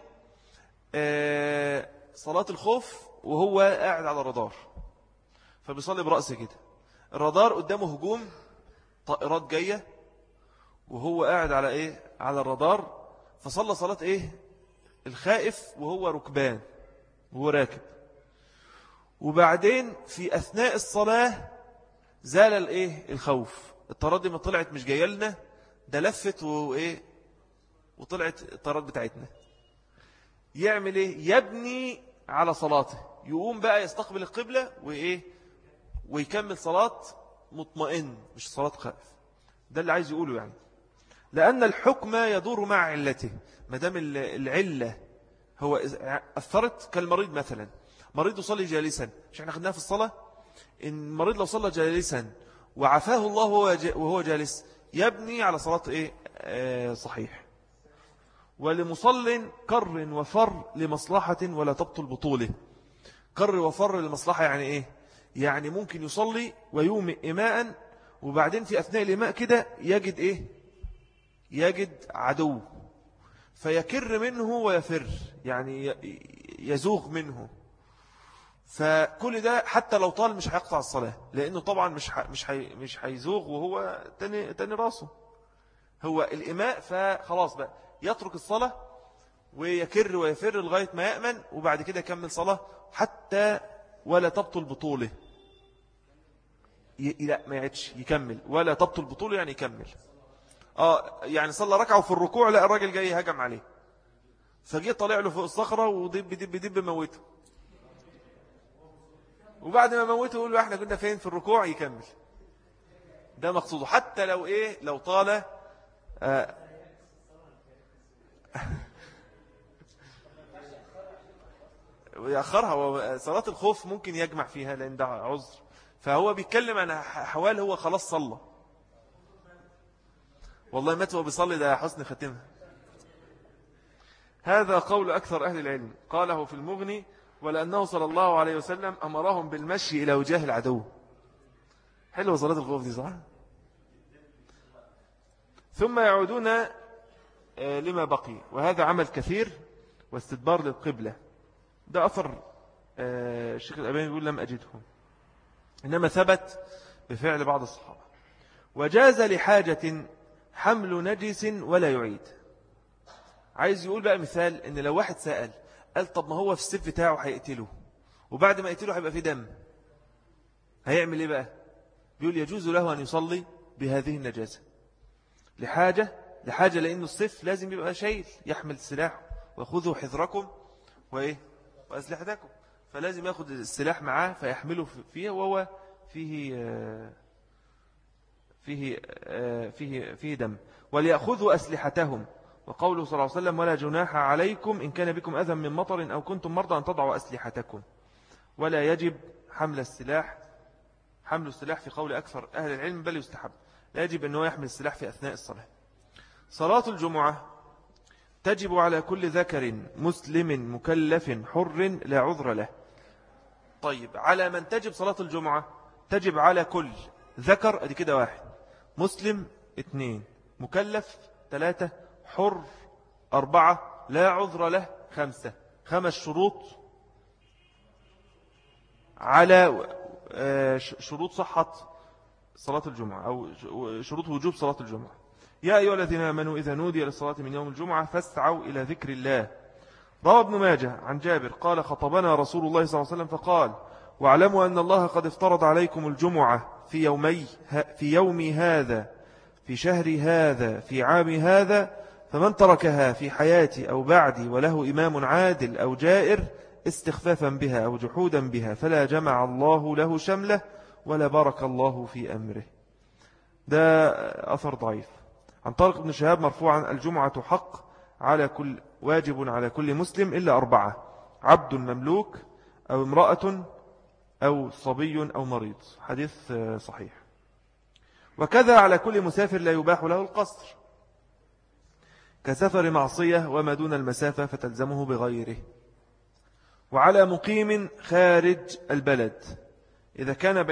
صلاة الخوف وهو قاعد على الرادار، فبيصلي برأسه كده، الرادار قدامه هجوم طائرات جاية وهو قاعد على الرادار، فصلى صلاة الخائف وهو ركبان وهو راكب. وبعدين في أثناء الصلاة زال الخوف، الطيارات دي ما طلعت مش جايه لنا، ده لفت وطلعت الطيارات بتاعتنا. يعمل يبني على صلاته، يقوم بقى يستقبل القبلة ويكمل صلاة مطمئن، مش صلاة خائف. ده اللي عايز يقوله يعني، لأن الحكم يدور مع علته. ما دام العلة هو أثرت، كالمريض مثلا، مريض يصلي جالسا، مش احنا خدناها في الصلاة، إن المريض لو صلى جالسا وعافاه الله وهو جالس يبني على صلاة صحيح. ولمصل كر وفر لمصلحة ولا تبطل بطوله. كر وفر لمصلحة يعني إيه؟ يعني ممكن يصلي ويومئ إماء، وبعدين في أثناء الإماء كده يجد إيه؟ يجد عدو فيكر منه ويفر، يعني يزوغ منه. فكل ده حتى لو طال مش هيقطع الصلاة، لأنه طبعا مش هيزوغ وهو تاني راسه هو الإماء، فخلاص بقى يترك الصلاة ويكر ويفر لغاية ما يأمن، وبعد كده يكمل صلاة حتى ولا تبطل بطوله. لا ما يعدش يكمل ولا تبطل بطوله، يعني يكمل. يعني صلى ركعه في الركوع، لا الراجل جاي هجم عليه، فجي طالع له فوق الصخرة ودب دب دب موته، وبعد ما موته يقول له احنا كنا فين في الركوع، يكمل. ده مقصوده حتى لو ايه، لو طال ويأخرها. وصلاة الخوف ممكن يجمع فيها لأن ده عذر، فهو بيتكلم عن حوال هو خلاص صلى، والله مات وهو بيصلي، ده حسن ختمها. هذا قول أكثر أهل العلم، قاله في المغني: ولأنه صلى الله عليه وسلم أمرهم بالمشي إلى وجاه العدو. حلوة صلاة الخوف دي صح؟ ثم يعودون لما بقي، وهذا عمل كثير واستدبار للقبلة. ده أثر الشيخ الألباني يقول لم أجده، إنما ثبت بفعل بعض الصحابة. وجاز لحاجة حمل نجس ولا يعيد. عايز يقول بقى مثال، إن لو واحد سأل قال طب ما هو في السيف بتاعه هيقتله، وبعد ما يقتله هيبقى فيه دم، هيعمل إيه بقى؟ بيقول يجوز له أن يصلي بهذه النجاسة لحاجة لأنه السيف لازم يبقى شايل يحمل السلاح، وخذوا حذركم وإيه وأسلحتكم، فلازم يأخذ السلاح معاه فيحمله فيه، وهو فيه دم. وليأخذوا أسلحتهم، وقوله صلى الله عليه وسلم: ولا جناح عليكم إن كان بكم أذى من مطر أو كنتم مرضى أن تضعوا أسلحتكم. ولا يجب حمل السلاح في قول أكثر أهل العلم، بل يستحب. لا يجب أنه يحمل السلاح في أثناء الصلاة. صلاة الجمعة تجب على كل ذكر مسلم مكلف حر لا عذر له. طيب، على من تجب صلاة الجمعة؟ تجب على كل ذكر، أدي كده 1، مسلم 2، مكلف 3، حر 4، لا عذر له 5. 5 شروط على شروط صحة صلاة الجمعة، أو شروط وجوب صلاة الجمعة. يا أيها الذين آمنوا إذا نودي للصلاة من يوم الجمعة فاسعوا إلى ذكر الله. روى ابن ماجه عن جابر قال: خطبنا رسول الله صلى الله عليه وسلم فقال: واعلموا أن الله قد افترض عليكم الجمعة في يومي هذا، في شهر هذا، في عام هذا، فمن تركها في حياتي أو بعدي وله إمام عادل أو جائر استخفافا بها أو جحودا بها فلا جمع الله له شمله ولا بارك الله في أمره. ده أثر ضعيف. عن طارق بن شهاب مرفوعا: الجمعة حق واجب على كل مسلم إلا 4: عبد مملوك أو امرأة أو صبي أو مريض. حديث صحيح. وكذا على كل مسافر لا يباح له القصر، كسفر معصية وما دون المسافة فتلزمه بغيره. وعلى مقيم خارج البلد إذا كان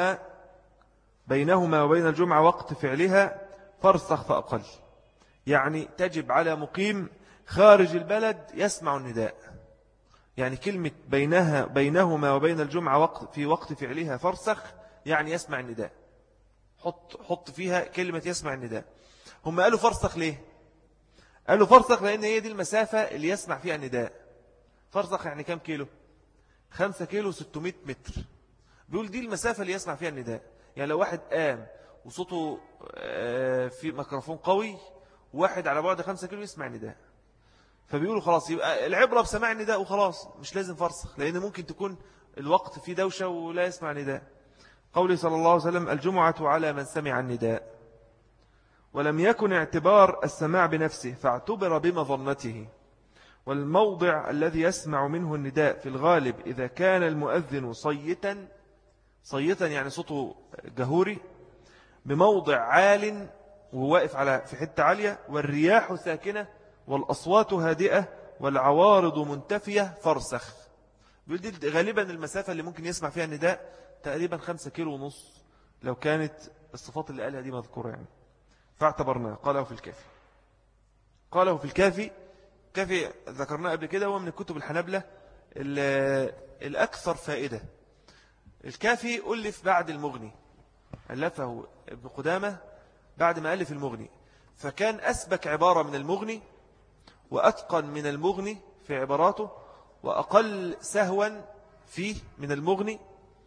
بينهما وبين الجمعة وقت فعلها فرسخ فأقل. يعني تجب على مقيم خارج البلد يسمع النداء، يعني كلمة بينهما وبين الجمعة في وقت فعلها فرسخ، يعني يسمع النداء. حط فيها كلمة يسمع النداء. هم قالوا فرسخ ليه؟ قالوا فرسخ لأن هي دي المسافة اللي يسمع فيها النداء. فرسخ يعني كم كيلو؟ 5 كيلو 600 متر. بيقول دي المسافة اللي يسمع فيها النداء. يعني لو واحد قام وصوته في ميكروفون قوي، واحد على بعد 5 كيلو يسمع النداء، فبيقولوا خلاص يبقى العبرة بسماع النداء وخلاص، مش لازم فرسخ، لأن ممكن تكون الوقت فيه دوشة ولا يسمع نداء. قوله صلى الله عليه وسلم: الجمعة على من سمع النداء. ولم يكن اعتبار السماع بنفسه فاعتبر بمظنته. والموضع الذي يسمع منه النداء في الغالب إذا كان المؤذن صيتا يعني صوته جهوري، بموضع عال وواقف في حتة عالية، والرياح ساكنة والأصوات هادئة والعوارض منتفية فارسخ. بيقول دي غالبا المسافة اللي ممكن يسمع فيها النداء تقريبا 5 كيلو ونص لو كانت الصفات اللي قالها دي مذكورة يعني. فاعتبرناه. قاله في الكافي. قاله في الكافي. كافي ذكرناه قبل كده، هو من الكتب الحنابلة الأكثر فائدة. الكافي ألف بعد المغني، ألفه ابن قدامة بعد ما ألف المغني، فكان أسبك عبارة من المغني وأتقن من المغني في عباراته وأقل سهوا فيه من المغني.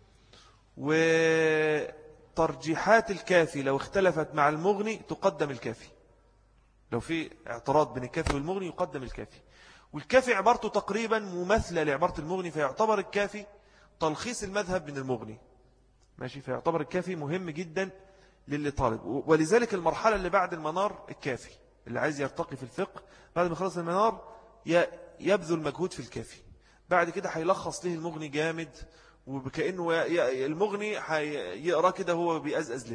وترجيحات الكافي لو اختلفت مع المغني تقدم الكافي، لو في اعتراض بين الكافي والمغني يقدم الكافي. والكافي عبارته تقريبا مماثلة لعبارة المغني، فيعتبر الكافي تلخيص المذهب من المغني. ماشي، فيعتبر الكافي مهم جدا للي طالب. ولذلك المرحلة اللي بعد المنار الكافي، اللي عايز يرتقي في الفقه بعد ما خلص المنار يبذل مجهود في الكافي. بعد كده هيلخص له المغني جامد، وكأنه المغني يقرأ كده هو بيأزأز لب.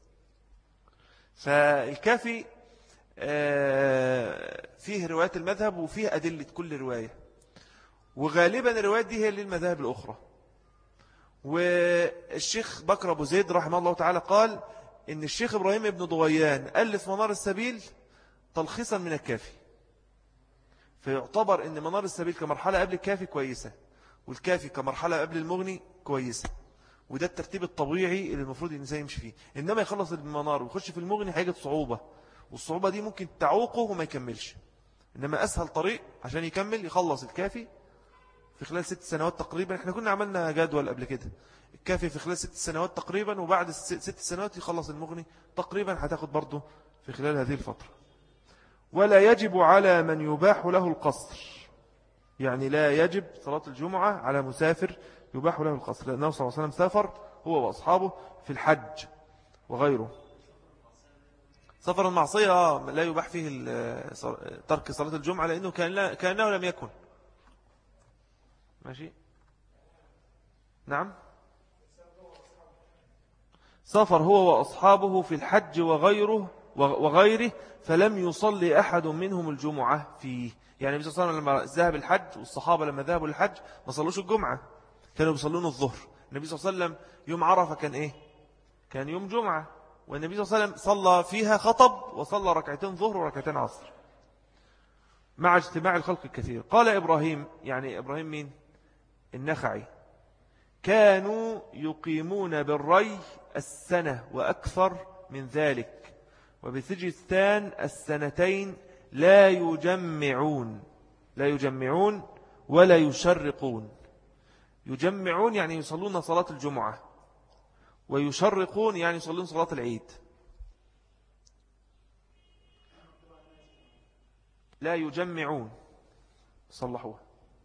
فالكافي فيه روايات المذهب وفيه أدلة كل رواية، وغالبا الروايات دي هي للمذاهب الأخرى. والشيخ بكر أبو زيد رحمه الله تعالى قال إن الشيخ إبراهيم ابن ضويان ألف منار السبيل تلخيصا من الكافي، فيعتبر إن منار السبيل كمرحلة قبل الكافي كويسة، والكافي كمرحلة قبل المغني كويسة. وده الترتيب الطبيعي اللي المفروض الإنسان يمشي فيه. إنما يخلص المنار ويخش في المغني هيجد صعوبة، والصعوبة دي ممكن تعوقه وما يكملش. إنما أسهل طريق عشان يكمل يخلص الكافي في خلال 6 سنوات تقريبا. احنا كنا عملنا جدول قبل كده، الكافي في خلال 6 سنوات تقريبا، وبعد 6 سنوات يخلص المغني تقريبا، هتاخد برضه في خلال هذه الفترة. ولا يجب على من يباح له القصر، يعني لا يجب صلاة الجمعة على مسافر يباح له القصر، لأنه صلى الله عليه وسلم سافر هو وأصحابه في الحج وغيره. سفر المعصية لا يباح فيه ترك صلاة الجمعة، لأنه كأنه لم يكن. ماشي. نعم. سافر هو وأصحابه في الحج وغيره فلم يصلي أحد منهم الجمعة فيه. يعني النبي صلى الله عليه وسلم لما ذهب الحج، والصحابة لما ذهبوا للحج ما صلوش الجمعة، كانوا بيصلون الظهر. النبي صلى الله عليه وسلم يوم عرفة كان إيه؟ كان يوم جمعة، والنبي صلى الله عليه وسلم صلى فيها خطب وصلى 2 ظهر و2 عصر مع اجتماع الخلق الكثير. قال إبراهيم، يعني إبراهيم مين؟ النخعي، كانوا يقيمون بالري 1 وأكثر من ذلك، وبسجستان 2 لا يجمعون ولا يشرقون. يجمعون يعني يصلون صلاة الجمعة، ويشرقون يعني يصلون صلاة العيد. لا يجمعون، صلحوها.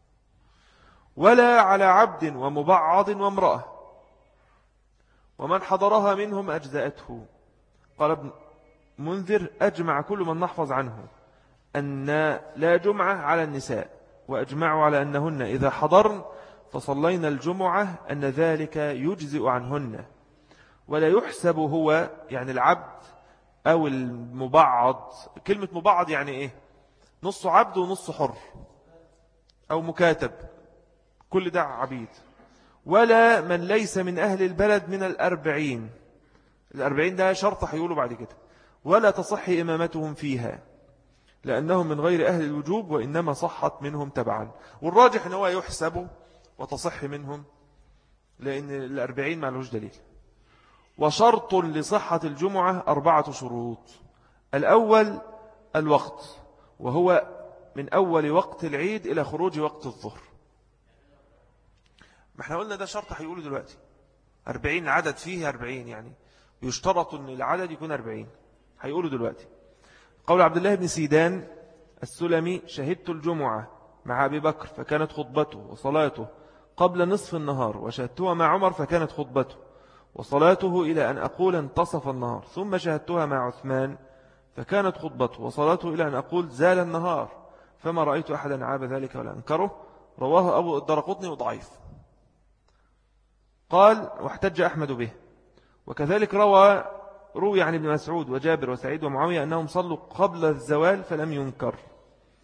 ولا على عبد ومبعض وامرأة، ومن حضرها منهم أجزأته. قال ابن منذر أجمع كل من نحفظ عنه أن لا جمعة على النساء، وأجمعوا على أنهن إذا حضرن فصلينا الجمعة أن ذلك يجزئ عنهن، ولا يحسب هو يعني العبد أو المبعض. كلمة مبعض يعني إيه؟ نص عبد ونص حر أو مكاتب، كل ده عبيد. ولا من ليس من أهل البلد من 40. 40 ده شرط هيقولوا بعد كده. ولا تصح إمامتهم فيها لأنهم من غير أهل الوجوب، وإنما صحت منهم تبعا. والراجح أنه يحسب وتصح منهم، لأن 40 ما لهوش دليل. وشرط لصحة الجمعة 4 شروط. الأول الوقت، وهو من أول وقت العيد إلى خروج وقت الظهر. ما احنا قلنا ده شرط هيقولوا دلوقتي. 40 عدد فيه 40، يعني يشترط أن العدد يكون 40، هيقولوا دلوقتي. قول عبد الله بن سيدان السلمي: شهدت الجمعة مع أبي بكر فكانت خطبته وصلاته قبل نصف النهار، وشهدتها مع عمر فكانت خطبته وصلاته إلى أن أقول انتصف النهار، ثم شهدتها مع عثمان فكانت خطبته وصلاته إلى أن أقول زال النهار، فما رأيت أحدا عاب ذلك ولا أنكره. رواه أبو الدرقطني وضعيف. قال: واحتج أحمد به. وكذلك روي عن ابن مسعود وجابر وسعيد ومعاوية أنهم صلوا قبل الزوال فلم ينكر.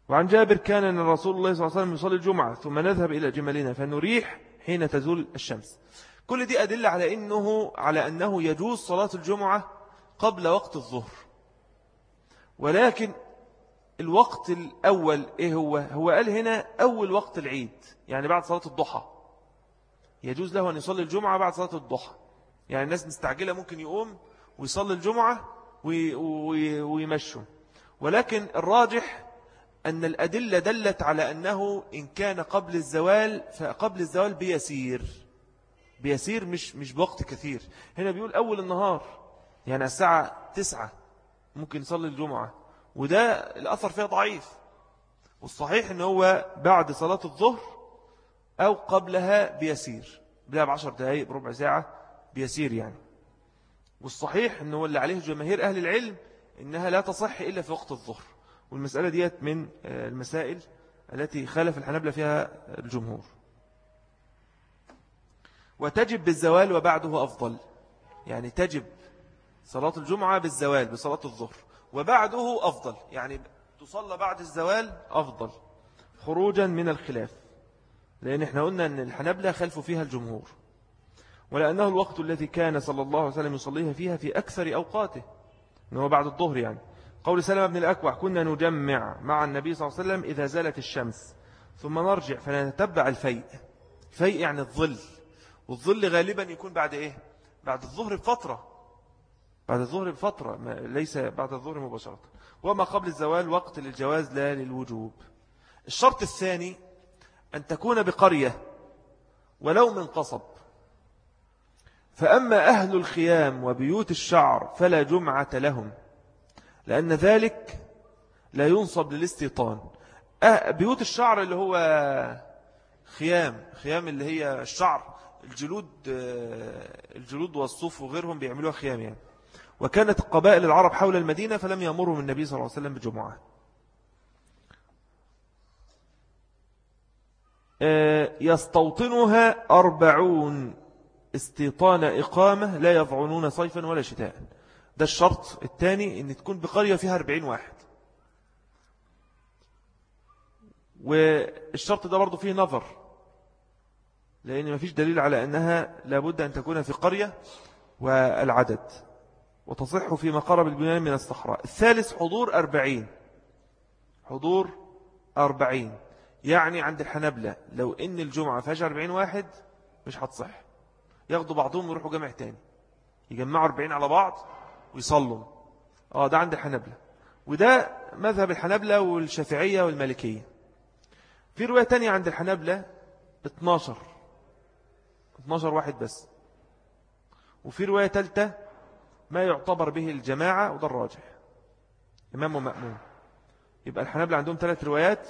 وعن جابر كان أن رسول الله صلى الله عليه وسلم يصلي الجمعة ثم نذهب إلى جملنا فنريح حين تزول الشمس. كل دي أدلة على أنه يجوز صلاة الجمعة قبل وقت الظهر. ولكن الوقت الأول إيه هو قال هنا أول وقت العيد، يعني بعد صلاة الضحى. يجوز له أن يصلي الجمعة بعد صلاة الضحى. يعني الناس مستعجلة ممكن يقوم ويصلي الجمعة ويمشوا. ولكن الراجح أن الأدلة دلت على أنه إن كان قبل الزوال فقبل الزوال بيسير مش بوقت كثير. هنا بيقول أول النهار، يعني الساعة 9 ممكن يصلي الجمعة، وده الأثر فيها ضعيف. والصحيح أنه هو بعد صلاة الظهر أو قبلها بيسير، بلا ب10 دقائق بربع ساعة بيسير يعني. والصحيح أنه اللي عليه جماهير أهل العلم إنها لا تصح إلا في وقت الظهر. والمسألة ديت من المسائل التي خالف الحنابلة فيها الجمهور. وتجب بالزوال وبعده أفضل، يعني تجب صلاة الجمعة بالزوال بصلاة الظهر، وبعده أفضل، يعني تصلى بعد الزوال أفضل، خروجا من الخلاف. لأن احنا قلنا أن الحنابلة خلفوا فيها الجمهور، ولأنه الوقت الذي كان صلى الله عليه وسلم يصليها فيها في أكثر أوقاته، أنه بعد الظهر. يعني قول سلمة بن الأكوع كنا نجمع مع النبي صلى الله عليه وسلم إذا زالت الشمس ثم نرجع فنتبع الفيء. الفيء يعني الظل، والظل غالبا يكون بعد إيه؟ بعد الظهر بفترة، بعد الظهر بفترة، ليس بعد الظهر مباشرة. وما قبل الزوال وقت للجواز لا للوجوب. الشرط الثاني أن تكون بقرية ولو من قصب. فأما أهل الخيام وبيوت الشعر فلا جمعة لهم، لأن ذلك لا ينصب للاستيطان. بيوت الشعر اللي هو خيام اللي هي الشعر، الجلود والصوف وغيرهم بيعملوها خيام يعني. وكانت قبائل العرب حول المدينة فلم يأمرهم النبي صلى الله عليه وسلم بجمعة. يستوطنها 40 استيطان إقامة لا يضعنون صيفا ولا شتاء. ده الشرط الثاني، ان تكون بقرية فيها 40 واحد. والشرط ده برضو فيه نظر، لأن ما فيش دليل على أنها لابد أن تكون في قرية والعدد، وتصح في مقارب البنيان من الصحراء. الثالث حضور 40 يعني عند الحنابلة لو إن الجمعة فيهاش 40 واحد مش هتصح، ياخدوا بعضهم ويروحوا جمع تاني، يجمعوا 40 على بعض ويصلوا. ده عند الحنابلة، وده مذهب الحنابلة والشافعية والمالكية. في رواية تانية عند الحنابلة 12 واحد بس. وفي رواية ثالثة ما يعتبر به الجماعة، وده الراجح، إمام ومأموم. يبقى الحنابلة عندهم 3 روايات.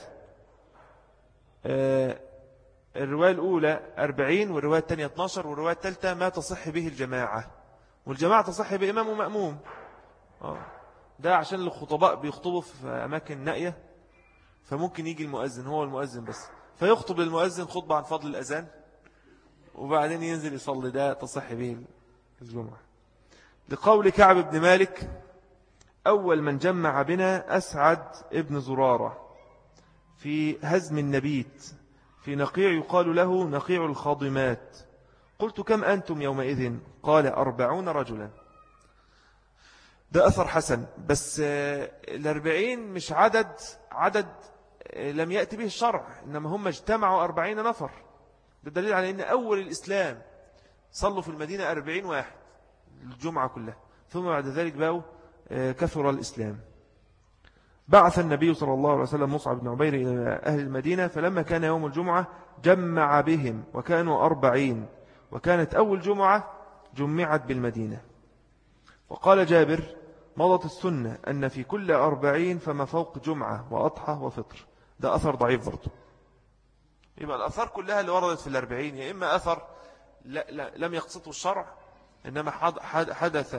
الرواية الأولى 40، والرواية الثانية 12، والرواية الثالثة ما تصح به الجماعة، والجماعة تصح بإمام ومأموم. ده عشان الخطباء بيخطبوا في أماكن نائية، فممكن يجي المؤذن، هو المؤذن بس، فيخطب للمؤذن خطبة عن فضل الأذان وبعدين ينزل يصلي، ده تصح به الجمعة. لقول كعب بن مالك أول من جمع بنا أسعد ابن زرارة في هزم النبيت في نقيع يقال له نقيع الخاضمات. قلت كم أنتم يومئذ؟ قال 40 رجلا. ده أثر حسن، بس 40 مش عدد لم يأتي به الشرع، إنما هم اجتمعوا 40 نفر. ده دليل على أن أول الإسلام صلوا في المدينة 40 واحد الجمعة كلها، ثم بعد ذلك بقوا كثر الإسلام. بعث النبي صلى الله عليه وسلم مصعب بن عبير إلى أهل المدينة، فلما كان يوم الجمعة جمع بهم وكانوا 40، وكانت أول جمعة جمعت بالمدينة. وقال جابر مضت السنة أن في كل 40 فما فوق جمعة وأضحى وفطر. ده أثر ضعيف برضه. يبقى الأثار كلها اللي وردت في 40 يا إما أثر لم يقصده الشرع، إنما حدث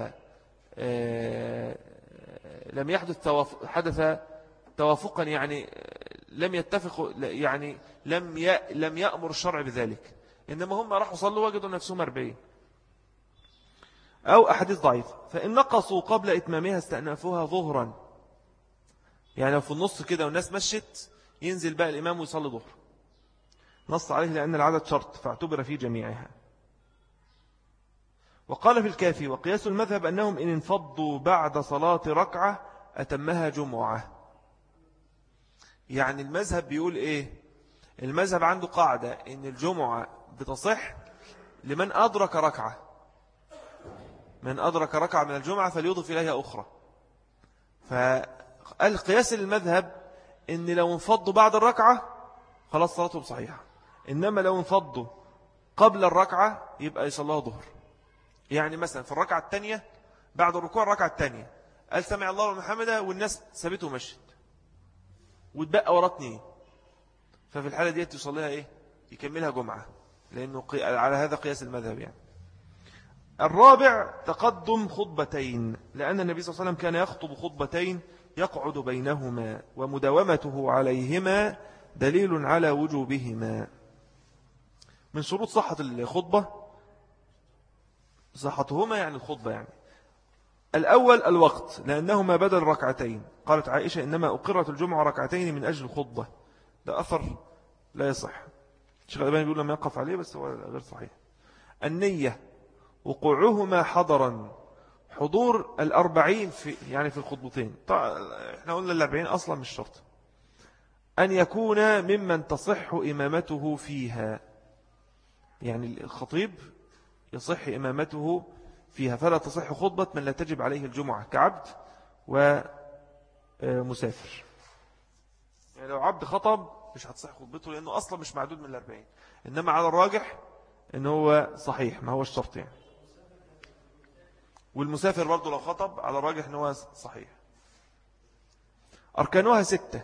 لم يحدث حدث توافقا، يعني لم يتفقوا، يعني لم يأمر الشرع بذلك، إنما هم راحوا صلوا وجدوا نفسهم 40. أو أحاديث ضعيفة. فإن نقصوا قبل إتمامها استأنفوها ظهرا، يعني لو في النص كده والناس مشت ينزل بقى الإمام ويصلي ظهر، نص عليه لأن العدد شرط فاعتبر في جميعها. وقال في الكافي: وقياس المذهب أنهم إن انفضوا بعد صلاة ركعة أتمها جمعة. يعني المذهب بيقول إيه؟ المذهب عنده قاعدة إن الجمعة بتصح لمن أدرك ركعة، من أدرك ركعة من الجمعة فليضف إليها أخرى. فالقياس للمذهب إن لو انفضوا بعد الركعة خلاص صلاتهم صحيحة، إنما لو انفضوا قبل الركعة يبقى يصلها ظهر. يعني مثلا في الركعة الثانية بعد الركوع الركعة الثانية قال سمع الله لمن حمده والناس سابته ومشت واتبقى وراه 2، ففي الحالة دي يصليها إيه؟ يكملها جمعة، لأنه على هذا قياس المذهب يعني. الرابع تقدم خطبتين، لأن النبي صلى الله عليه وسلم كان يخطب خطبتين يقعد بينهما، ومداومته عليهما دليل على وجوبهما. من شروط صحة الخطبة صحتهما يعني الخطبة يعني الأول الوقت، لأنهما بدل ركعتين. قالت عائشة: إنما أقرت الجمعة ركعتين من أجل الخطبة. ده أثر لا يصح، الشيخ الألباني بيقول لما يقف عليه بس هو غير صحيح. النية وقوعهما حضرا، حضور 40 يعني في الخطبتين. احنا قلنا 40 أصلا مش شرط. أن يكون ممن تصح إمامته فيها، يعني الخطيب يصح إمامته فيها، فلا تصح خطبة من لا تجب عليه الجمعة كعبد ومسافر. يعني لو عبد خطب مش هتصح خطبته لأنه أصلا مش معدود من 40، إنما على الراجح إنه هو صحيح، ما هو الشرط يعني. والمسافر برضو لو خطب على الراجح إنه هو صحيح. أركانها 6.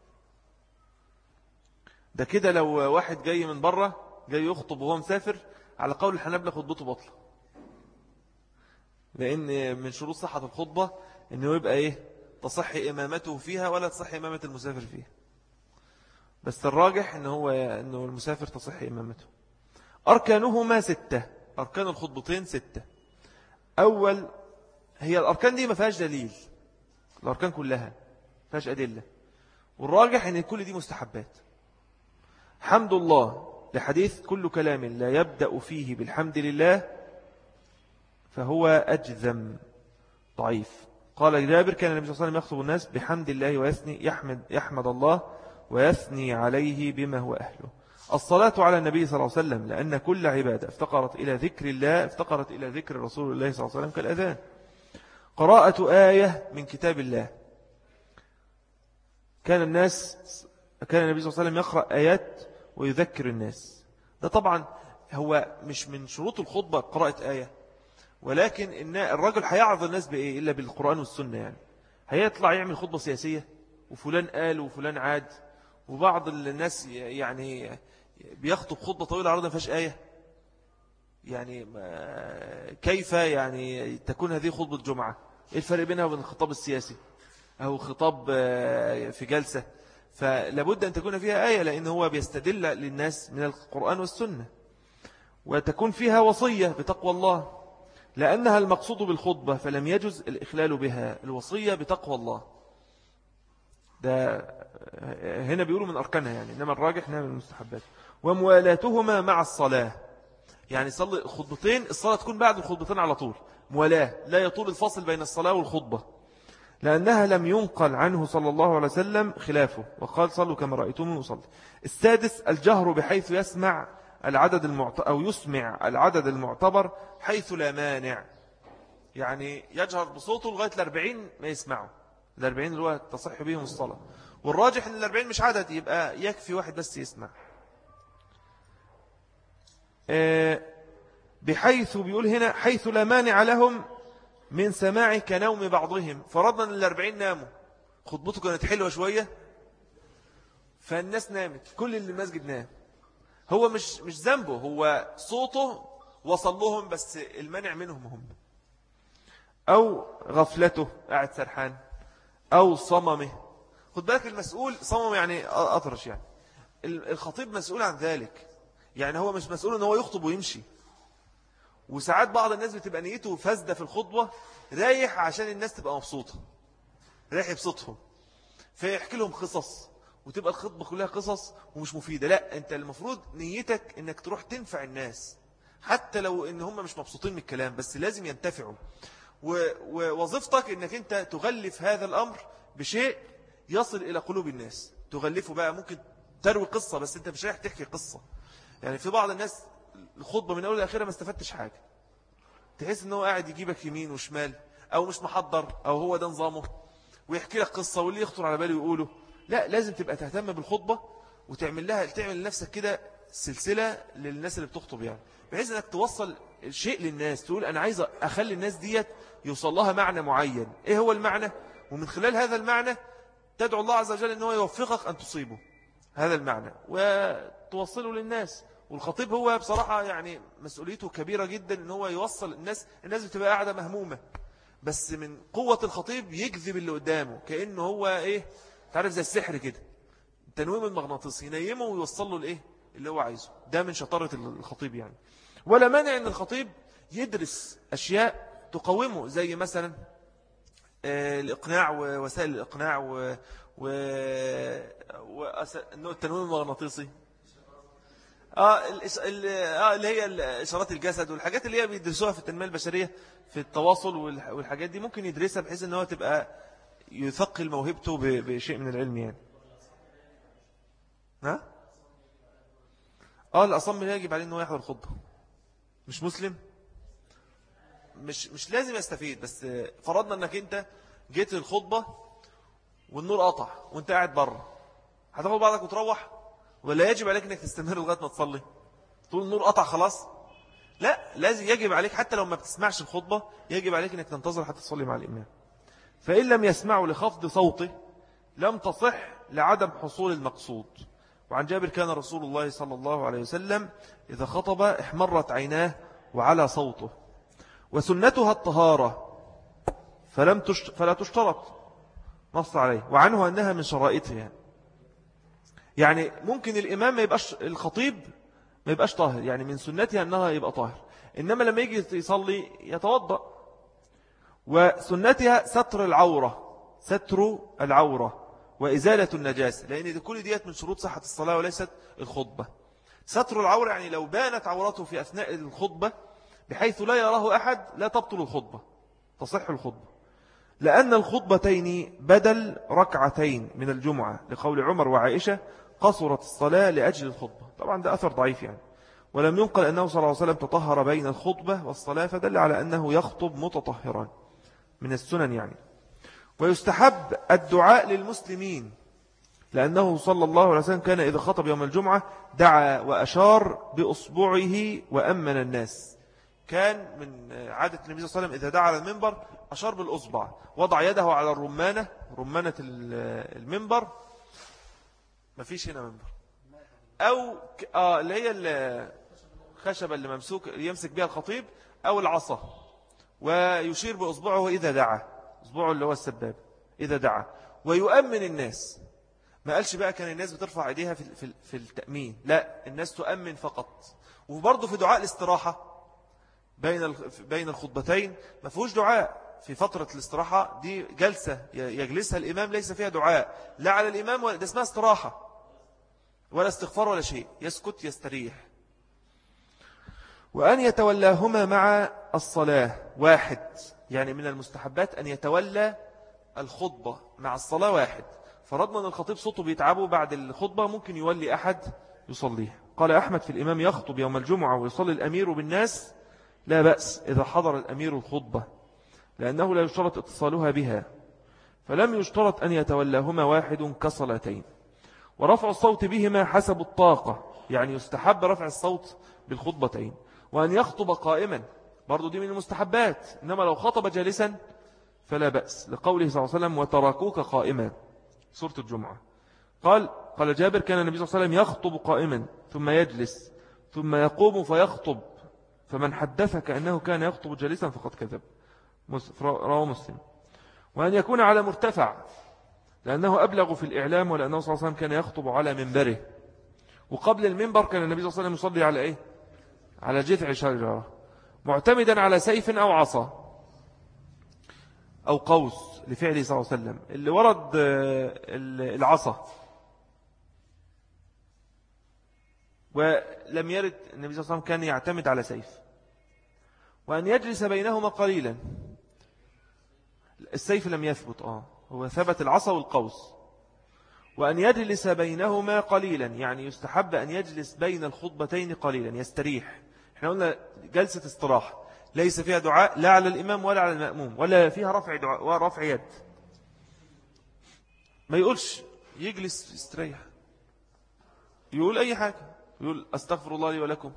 ده كده لو واحد جاي من بره جاي يخطب وهو مسافر على قول الحنابلة خطبته بطلة، لأن من شروط صحة الخطبة إنه يبقى إيه؟ تصح إمامته فيها ولا تصح إمامة المسافر فيها. بس الراجح إنه المسافر تصح إمامته. أركانهما 6، أركان الخطبتين 6. أول هي الأركان دي ما فيهاش دليل، الأركان كلها ما فيهاش أدلة، والراجح إن كل دي مستحبات. حمد الله لحديث: كل كلام لا يبدأ فيه بالحمد لله فهو أجذم، ضعيف. قال جابر: كان النبي صلى الله عليه وسلم يخطب الناس بحمد الله ويثني، يحمد الله ويثني عليه بما هو أهله. الصلاة على النبي صلى الله عليه وسلم، لأن كل عبادة افتقرت إلى ذكر الله افتقرت إلى ذكر رسول الله صلى الله عليه وسلم كالأذان. قراءة آية من كتاب الله، كان النبي صلى الله عليه وسلم يقرأ آيات ويذكر الناس. ده طبعا هو مش من شروط الخطبة قراءة آية، ولكن إن الرجل هيعظ الناس بإيه إلا بالقرآن والسنة. يعني هيطلع يعمل خطبة سياسية وفلان قال وفلان عاد، وبعض الناس يعني بيخطب خطبة طويلة عرضا فيهاش آية. يعني كيف يعني تكون هذه خطبة جمعة؟ إيه الفرق بينها وبين الخطاب السياسي أو خطاب في جلسة؟ فلابد أن تكون فيها آية، لأن هو بيستدل للناس من القرآن والسنة. وتكون فيها وصية بتقوى الله، لأنها المقصود بالخطبة، فلم يجز الإخلال بها. الوصية بتقوى الله ده هنا بيقولوا من أركانها يعني، إنما الراجح إنها من المستحبات. وموالاتهما مع الصلاة، يعني صلي خطبتين الصلاة تكون بعد الخطبتين على طول، موالاه لا يطول الفاصل بين الصلاة والخطبة، لأنها لم ينقل عنه صلى الله عليه وسلم خلافه، وقال: صلوا كما رأيتم يصلي. السادس الجهر بحيث يسمع أو يسمع العدد المعتبر حيث لا مانع، يعني يجهر بصوته لغاية 40 ما يسمعه، 40 اللي هو تصح بهم الصلاة. والراجح أن 40 مش عدد، يبقى يكفي واحد بس يسمع. بحيث بيقول هنا حيث لا مانع لهم من سماع كنوم بعضهم. فرضنا أن 40 ناموا، خطبته كانت حلوة شوية فالناس نامت، كل اللي المسجد نام، هو مش ذنبه، هو صوته وصل لهم بس المنع منهم هم. أو غفلته قاعد سرحان، أو صممه. خد بالك المسؤول صمم يعني أطرش، يعني الخطيب مسؤول عن ذلك، يعني هو مش مسؤول أنه هو يخطب ويمشي. وساعات بعض الناس بتبقى نيته فاسدة في الخطبة، رايح عشان الناس تبقى مبسوطة، رايح يبسطهم، فيحكي لهم قصص وتبقى الخطبة كلها قصص ومش مفيدة. لا، أنت المفروض نيتك أنك تروح تنفع الناس حتى لو أن هم مش مبسوطين من الكلام، بس لازم ينتفعوا. ووظيفتك أنك أنت تغلف هذا الأمر بشيء يصل إلى قلوب الناس. تغلفه بقى، ممكن تروي قصة بس أنت مش رايح تحكي قصة. يعني في بعض الناس الخطبة من أول لآخرها ما استفدتش حاجة، تحس أنه قاعد يجيبك يمين وشمال، أو مش محضر، أو هو ده نظامه ويحكي لك قصة واللي يخطر على باله يقوله. لا، لازم تبقى تهتم بالخطبة وتعمل لنفسك كده سلسلة للناس اللي بتخطب، يعني بحيث أنك توصل الشيء للناس، تقول أنا عايز أخلي الناس ديت يوصل لها معنى معين. إيه هو المعنى؟ ومن خلال هذا المعنى تدعو الله عز وجل أنه يوفقك أن تصيبه هذا المعنى وتوصله للناس. والخطيب هو بصراحة يعني مسؤوليته كبيرة جدا، أنه هو يوصل الناس بتبقى قاعدة مهمومة، بس من قوة الخطيب يجذب اللي قدامه، كأنه هو إيه، تعرف زي السحر كده، التنويم المغناطيسي، ينيمه ويوصل له الإيه اللي هو عايزه. ده من شطارة الخطيب يعني. ولا مانع أن الخطيب يدرس أشياء تقومه، زي مثلا الإقناع ووسائل الإقناع التنويم المغناطيسي، اللي هي إشارات الجسد والحاجات اللي هي بيدرسوها في التنمية البشرية في التواصل والحاجات دي، ممكن يدرسها بحيث أنه تبقى يثقل موهبته بشيء من العلم يعني. ها؟ الأصم يجب عليه أنه يحضر الخطبة. مش مسلم مش لازم يستفيد، بس فرضنا أنك أنت جيت للخطبة والنور قطع وانت قاعد بره، هتاخد بعضك وتروح، ولا يجب عليك أنك تستمر لغاية ما تصلي؟ تقول النور قطع خلاص؟ لا، لازم يجب عليك حتى لو ما بتسمعش الخطبة، يجب عليك أنك تنتظر حتى تصلي مع الإمام. فإن لم يسمعوا لخفض صوته لم تصح لعدم حصول المقصود. وعن جابر كان رسول الله صلى الله عليه وسلم إذا خطب احمرت عيناه وعلى صوته، وسنتها الطهارة فلا تشترط، نص عليه. وعنه أنها من شرائطها، يعني ممكن الإمام ما يبقاش، الخطيب ما يبقاش طاهر، يعني من سنتها أنها يبقى طاهر، إنما لما يجي يصلي يتوضأ. وسنتها ستر العورة وإزالة النجاسة، لأن كل ديت من شروط صحة الصلاة وليست الخطبة. ستر العورة يعني لو بانت عورته في أثناء الخطبة بحيث لا يراه أحد لا تبطل الخطبة، تصح الخطبة، لأن الخطبتين بدل ركعتين من الجمعة، لقول عمر وعائشة قصرت الصلاة لأجل الخطبة. طبعا ده أثر ضعيف يعني، ولم ينقل أنه صلى الله عليه وسلم تطهر بين الخطبة والصلاة، فدل على أنه يخطب متطهرا من السنن يعني. ويستحب الدعاء للمسلمين، لأنه صلى الله عليه وسلم كان إذا خطب يوم الجمعة دعا وأشار بأصبعه وأمن الناس. كان من عادة النبي صلى الله عليه وسلم إذا دعا على المنبر أشار بالأصبع، وضع يده على رمانة المنبر، ما فيش هنا منبر، أو اللي هي الخشبة اللي ممسوك يمسك بها الخطيب، أو العصا، ويشير بأصبعه إذا دعا، أصبعه اللي هو السباب إذا دعا، ويؤمن الناس. ما قالش بقى كان الناس بترفع ايديها في التأمين، لا، الناس تؤمن فقط. وبرضه في دعاء الاستراحة بين الخطبتين ما فيهوش دعاء. في فترة الاستراحة دي جلسة يجلسها الإمام ليس فيها دعاء، لا على الإمام ولا، ده اسمها استراحة، ولا استغفار ولا شيء، يسكت يستريح. وأن يتولاهما مع الصلاة واحد، يعني من المستحبات أن يتولى الخطبة مع الصلاة واحد. فرضنا أن الخطيب صوته بيتعبه بعد الخطبة، ممكن يولي أحد يصليه. قال أحمد في الإمام يخطب يوم الجمعة ويصلي الأمير بالناس لا بأس إذا حضر الأمير الخطبة، لأنه لا يشترط اتصالها بها، فلم يشترط أن يتولاهما واحد كصلاتين. ورفع الصوت بهما حسب الطاقة، يعني يستحب رفع الصوت بالخطبتين. وأن يخطب قائما، برضو دي من المستحبات، إنما لو خطب جالسا فلا بأس، لقوله صلى الله عليه وسلم وتراكوك قائما، سورة الجمعة. قال جابر كان النبي صلى الله عليه وسلم يخطب قائما ثم يجلس ثم يقوم فيخطب، فمن حدثك أنه كان يخطب جالسا فقد كذب، رواه مسلم. وأن يكون على مرتفع، لأنه أبلغ في الإعلام، ولأنه صلى الله عليه وسلم كان يخطب على منبره. وقبل المنبر كان النبي صلى الله عليه وسلم يصلي على إيه؟ على جذع شجرة، معتمدا على سيف أو عصا. أو قوس لفعله صلى الله عليه وسلم. اللي ورد العصا، ولم يرد النبي صلى الله عليه وسلم كان يعتمد على سيف. وأن يجلس بينهما قليلا، السيف لم يثبت، هو ثبت العصا والقوس. وأن يجلس بينهما قليلا، يعني يستحب أن يجلس بين الخطبتين قليلا يستريح. احنا قلنا جلسة استراحة ليس فيها دعاء لا على الإمام ولا على المأموم، ولا فيها رفع دعاء ورفع يد. ما يقولش، يجلس يستريح، يقول أي حاجة، يقول أستغفر الله لي ولكم،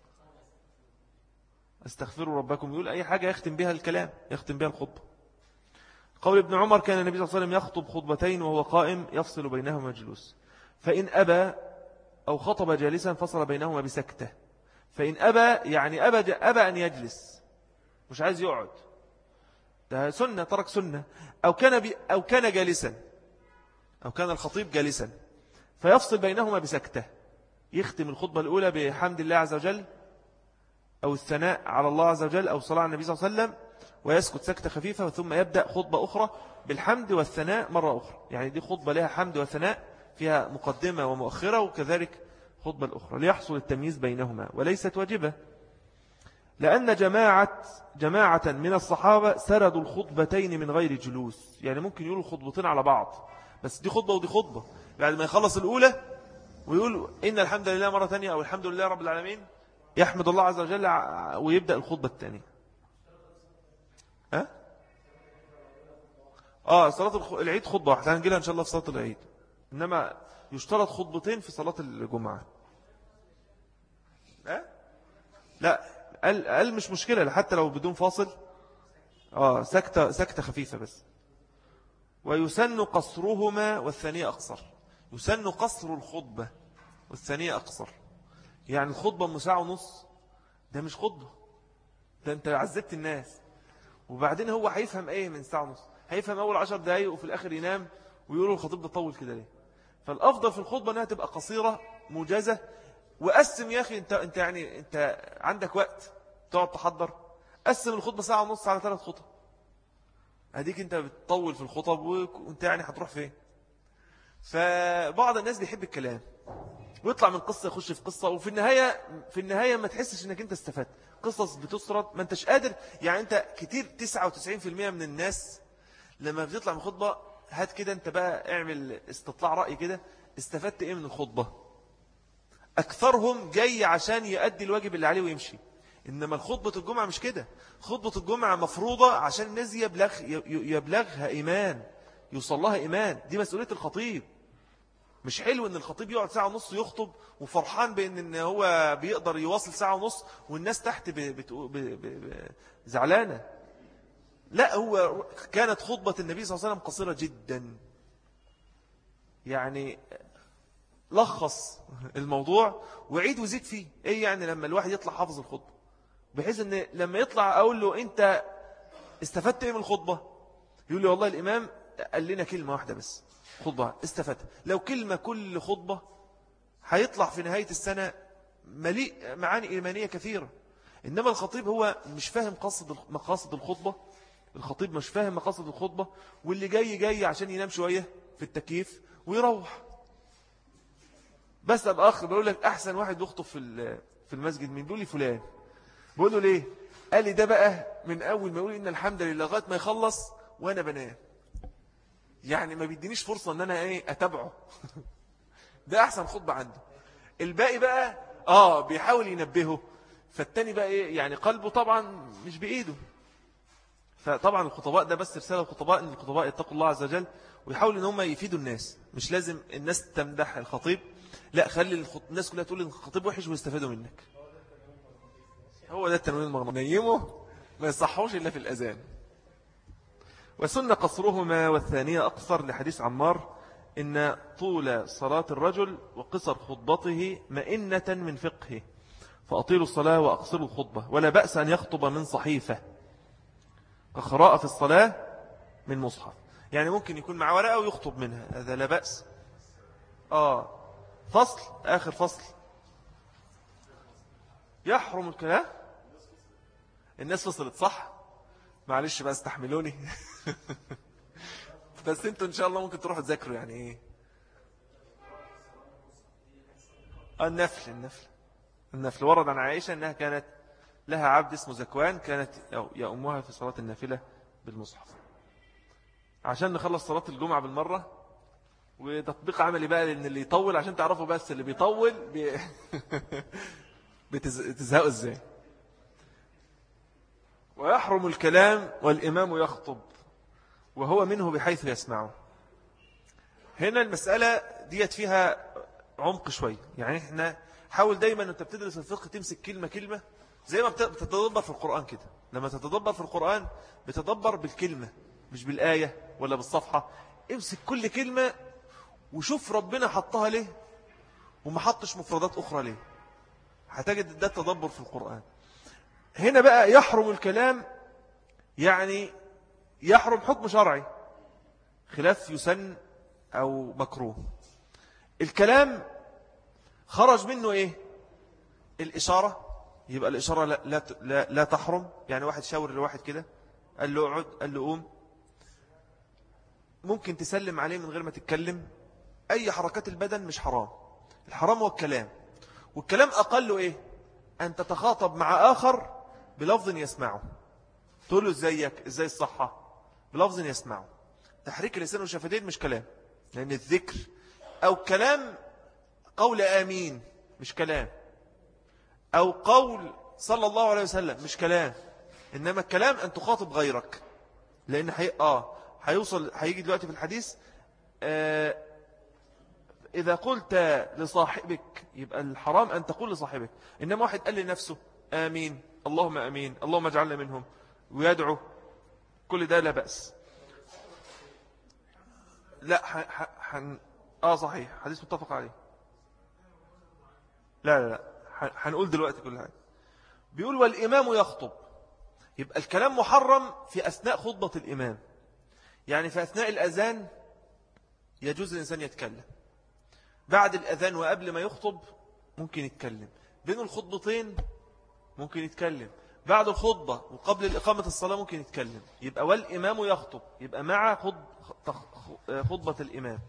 استغفروا ربكم، يقول أي حاجة يختم بها الكلام، يختم بها الخطبة. قول ابن عمر كان النبي صلى الله عليه وسلم يخطب خطبتين وهو قائم يفصل بينهما جلوس، فإن أبى أو خطب جالسا فصل بينهما بسكتة. فإن أبى يعني أبى أن يجلس، مش عايز يقعد، ده سنة، ترك سنة. أو كان جالسا، أو كان الخطيب جالسا، فيفصل بينهما بسكتة، يختم الخطبة الأولى بحمد الله عز وجل أو الثناء على الله عز وجل أو صلاة على النبي صلى الله عليه وسلم، ويسكت سكتة خفيفة، ثم يبدأ خطبة أخرى بالحمد والثناء مرة أخرى. يعني دي خطبة لها حمد وثناء، فيها مقدمة ومؤخرة، وكذلك خطبة الأخرى، ليحصل التمييز بينهما، وليست واجبة. لأن جماعة من الصحابة سردوا الخطبتين من غير جلوس، يعني ممكن يقولوا خطبتين على بعض، بس دي خطبة ودي خطبة، بعد ما يخلص الأولى ويقول إن الحمد لله مرة ثانية، أو الحمد لله رب العالمين، يحمد الله عز وجل، ويبدأ الخطبة الثانية. صلاة العيد خطبة واحدة، هنجيلها إن شاء الله في صلاة العيد، إنما يشترط خطبتين في صلاة الجمعة. لا، قال مش مشكلة حتى لو بدون فاصل، سكتة خفيفة بس. ويسن قصرهما والثانية أقصر، يسن قصر الخطبة والثانية أقصر. يعني الخطبة ساعة ونص، ده مش خطبة، ده أنت عذبت الناس. وبعدين هو هيفهم ايه من ساعة ونص؟ هيفهم اول 10 دقايق وفي الاخر ينام، ويقولوا الخطيب ده طول كده ليه؟ فالافضل في الخطبة انها تبقى قصيرة موجزة. وقسم يا اخي، انت عندك وقت تقعد تحضر، قسم الخطبة ساعة ونص على 3 خطب، هديك انت بتطول في الخطب، وانت يعني هتروح فين؟ فبعض الناس بيحب الكلام، ويطلع من قصة يخش في قصة، وفي النهاية ما تحسش انك انت استفدت. قصص بتسرد ما انتش قادر، يعني انت كتير 99% من الناس لما بتطلع من خطبة، هات كده انت بقى اعمل استطلاع رأي كده، استفدت ايه من الخطبة؟ اكثرهم جاي عشان يؤدي الواجب اللي عليه ويمشي. انما الخطبة الجمعة مش كده، خطبة الجمعة مفروضة عشان الناس يبلغها ايمان، يوصل لها ايمان، دي مسؤولية الخطيب. مش حلو ان الخطيب يقعد ساعة ونص يخطب وفرحان بان هو بيقدر يواصل ساعة ونص، والناس تحت زعلانة. لا، هو كانت خطبة النبي صلى الله عليه وسلم قصيرة جدا، يعني لخص الموضوع وعيد وزيد فيه. ايه يعني لما الواحد يطلع حافظ الخطبة، بحيث ان لما يطلع اقول له انت استفدت ايه من الخطبة، يقول لي والله الامام قال لنا كلمة واحدة بس، خطبة استفدت. لو كلمة كل خطبة هيطلع في نهاية السنة مليء معاني إيمانية كثيرة. إنما الخطيب هو مش فاهم مقاصد الخطبة، الخطيب مش فاهم مقاصد الخطبة، واللي جاي عشان ينام شوية في التكييف ويروح. بس أبقى أخ بقول لك أحسن واحد يخطب في المسجد مين؟ بيقول لي فلان. بقول له ليه؟ قال لي ده بقى من أول ما يقول إن الحمد لله لغاية ما يخلص وأنا بنام، يعني ما بيدينيش فرصة ان انا اتابعه. ده احسن خطبة عنده. الباقي بقى بيحاول ينبهه، فالتاني بقى يعني قلبه طبعا مش بايده. فطبعا الخطباء ده بس رسالة الخطباء، ان الخطباء يتقوا الله عز وجل ويحاولوا ان هم يفيدوا الناس. مش لازم الناس تمدح الخطيب، لا، خلي الناس كلها تقول ان الخطيب وحش ويستفادوا منك. هو ده التنوين المغنى، نيمه ما يصحوش الا في الاذان. وسن قصرهما والثانية أقصر، لحديث عمار إن طول صلاة الرجل وقصر خطبته مئنة من فقهه، فأطيلوا الصلاة وأقصروا الخطبة، ولا بأس أن يخطب من صحيفة كقراءة في الصلاة من مصحف. يعني ممكن يكون مع ورقة ويخطب منها، هذا لا بأس. فصل، آخر فصل، يحرم الكلام. الناس فصلت صح؟ معلش بقى استحملوني. بس انتوا ان شاء الله ممكن تروحوا تذاكروا يعني ايه النفل ورد عن عائشة أنها كانت لها عبد اسمه زكوان كانت يأمها في صلاة النافلة بالمصحف. عشان نخلص صلاة الجمعة بالمرة وتطبيق عملي بقى لأن اللي يطول عشان تعرفوا بس اللي بيطول بتزهقوا ازاي. ويحرم الكلام والإمام يخطب وهو منه بحيث يسمعه. هنا المسألة ديت فيها عمق شوي. يعني احنا حاول دايما انت بتدرس الفقه تمسك كلمة كلمة زي ما بتتدبر في القرآن كده. لما تتدبر في القرآن بتدبر بالكلمة مش بالآية ولا بالصفحة. امسك كل كلمة وشوف ربنا حطها ليه وما حطش مفردات أخرى ليه. هتجد ده التدبر في القرآن. هنا بقى يحرم الكلام يعني يحرم حكم شرعي خلاف يسن أو مكروه. الكلام خرج منه إيه الإشارة. يبقى الإشارة لا تحرم. يعني واحد شاور لواحد كده قال له اقعد قال له قوم ممكن تسلم عليه من غير ما تتكلم. أي حركات البدن مش حرام. الحرام هو الكلام. والكلام أقله إيه أن تتخاطب مع آخر بلفظ يسمعه. تقول له ازاي الصحة بلفظ يسمعه. تحريك اللسان والشفتين مش كلام لأن الذكر أو كلام قول آمين مش كلام أو قول صلى الله عليه وسلم مش كلام. إنما الكلام أن تخاطب غيرك لأن هيجي دلوقتي في الحديث إذا قلت لصاحبك يبقى الحرام أن تقول لصاحبك. إنما واحد قال لنفسه آمين اللهم آمين اللهم اجعلنا منهم ويدعو كل ده لا بأس. لا صحيح حديث متفق عليه. لا هنقول دلوقتي كل حاجة. بيقول والإمام يخطب. يبقى الكلام محرم في أثناء خطبة الإمام. يعني في أثناء الأذان يجوز الإنسان يتكلم. بعد الأذان وقبل ما يخطب ممكن يتكلم. بين الخطبتين ممكن يتكلم. بعد الخطبة وقبل إقامة الصلاة ممكن يتكلم. يبقى والإمام يخطب يبقى مع خطبة الإمام.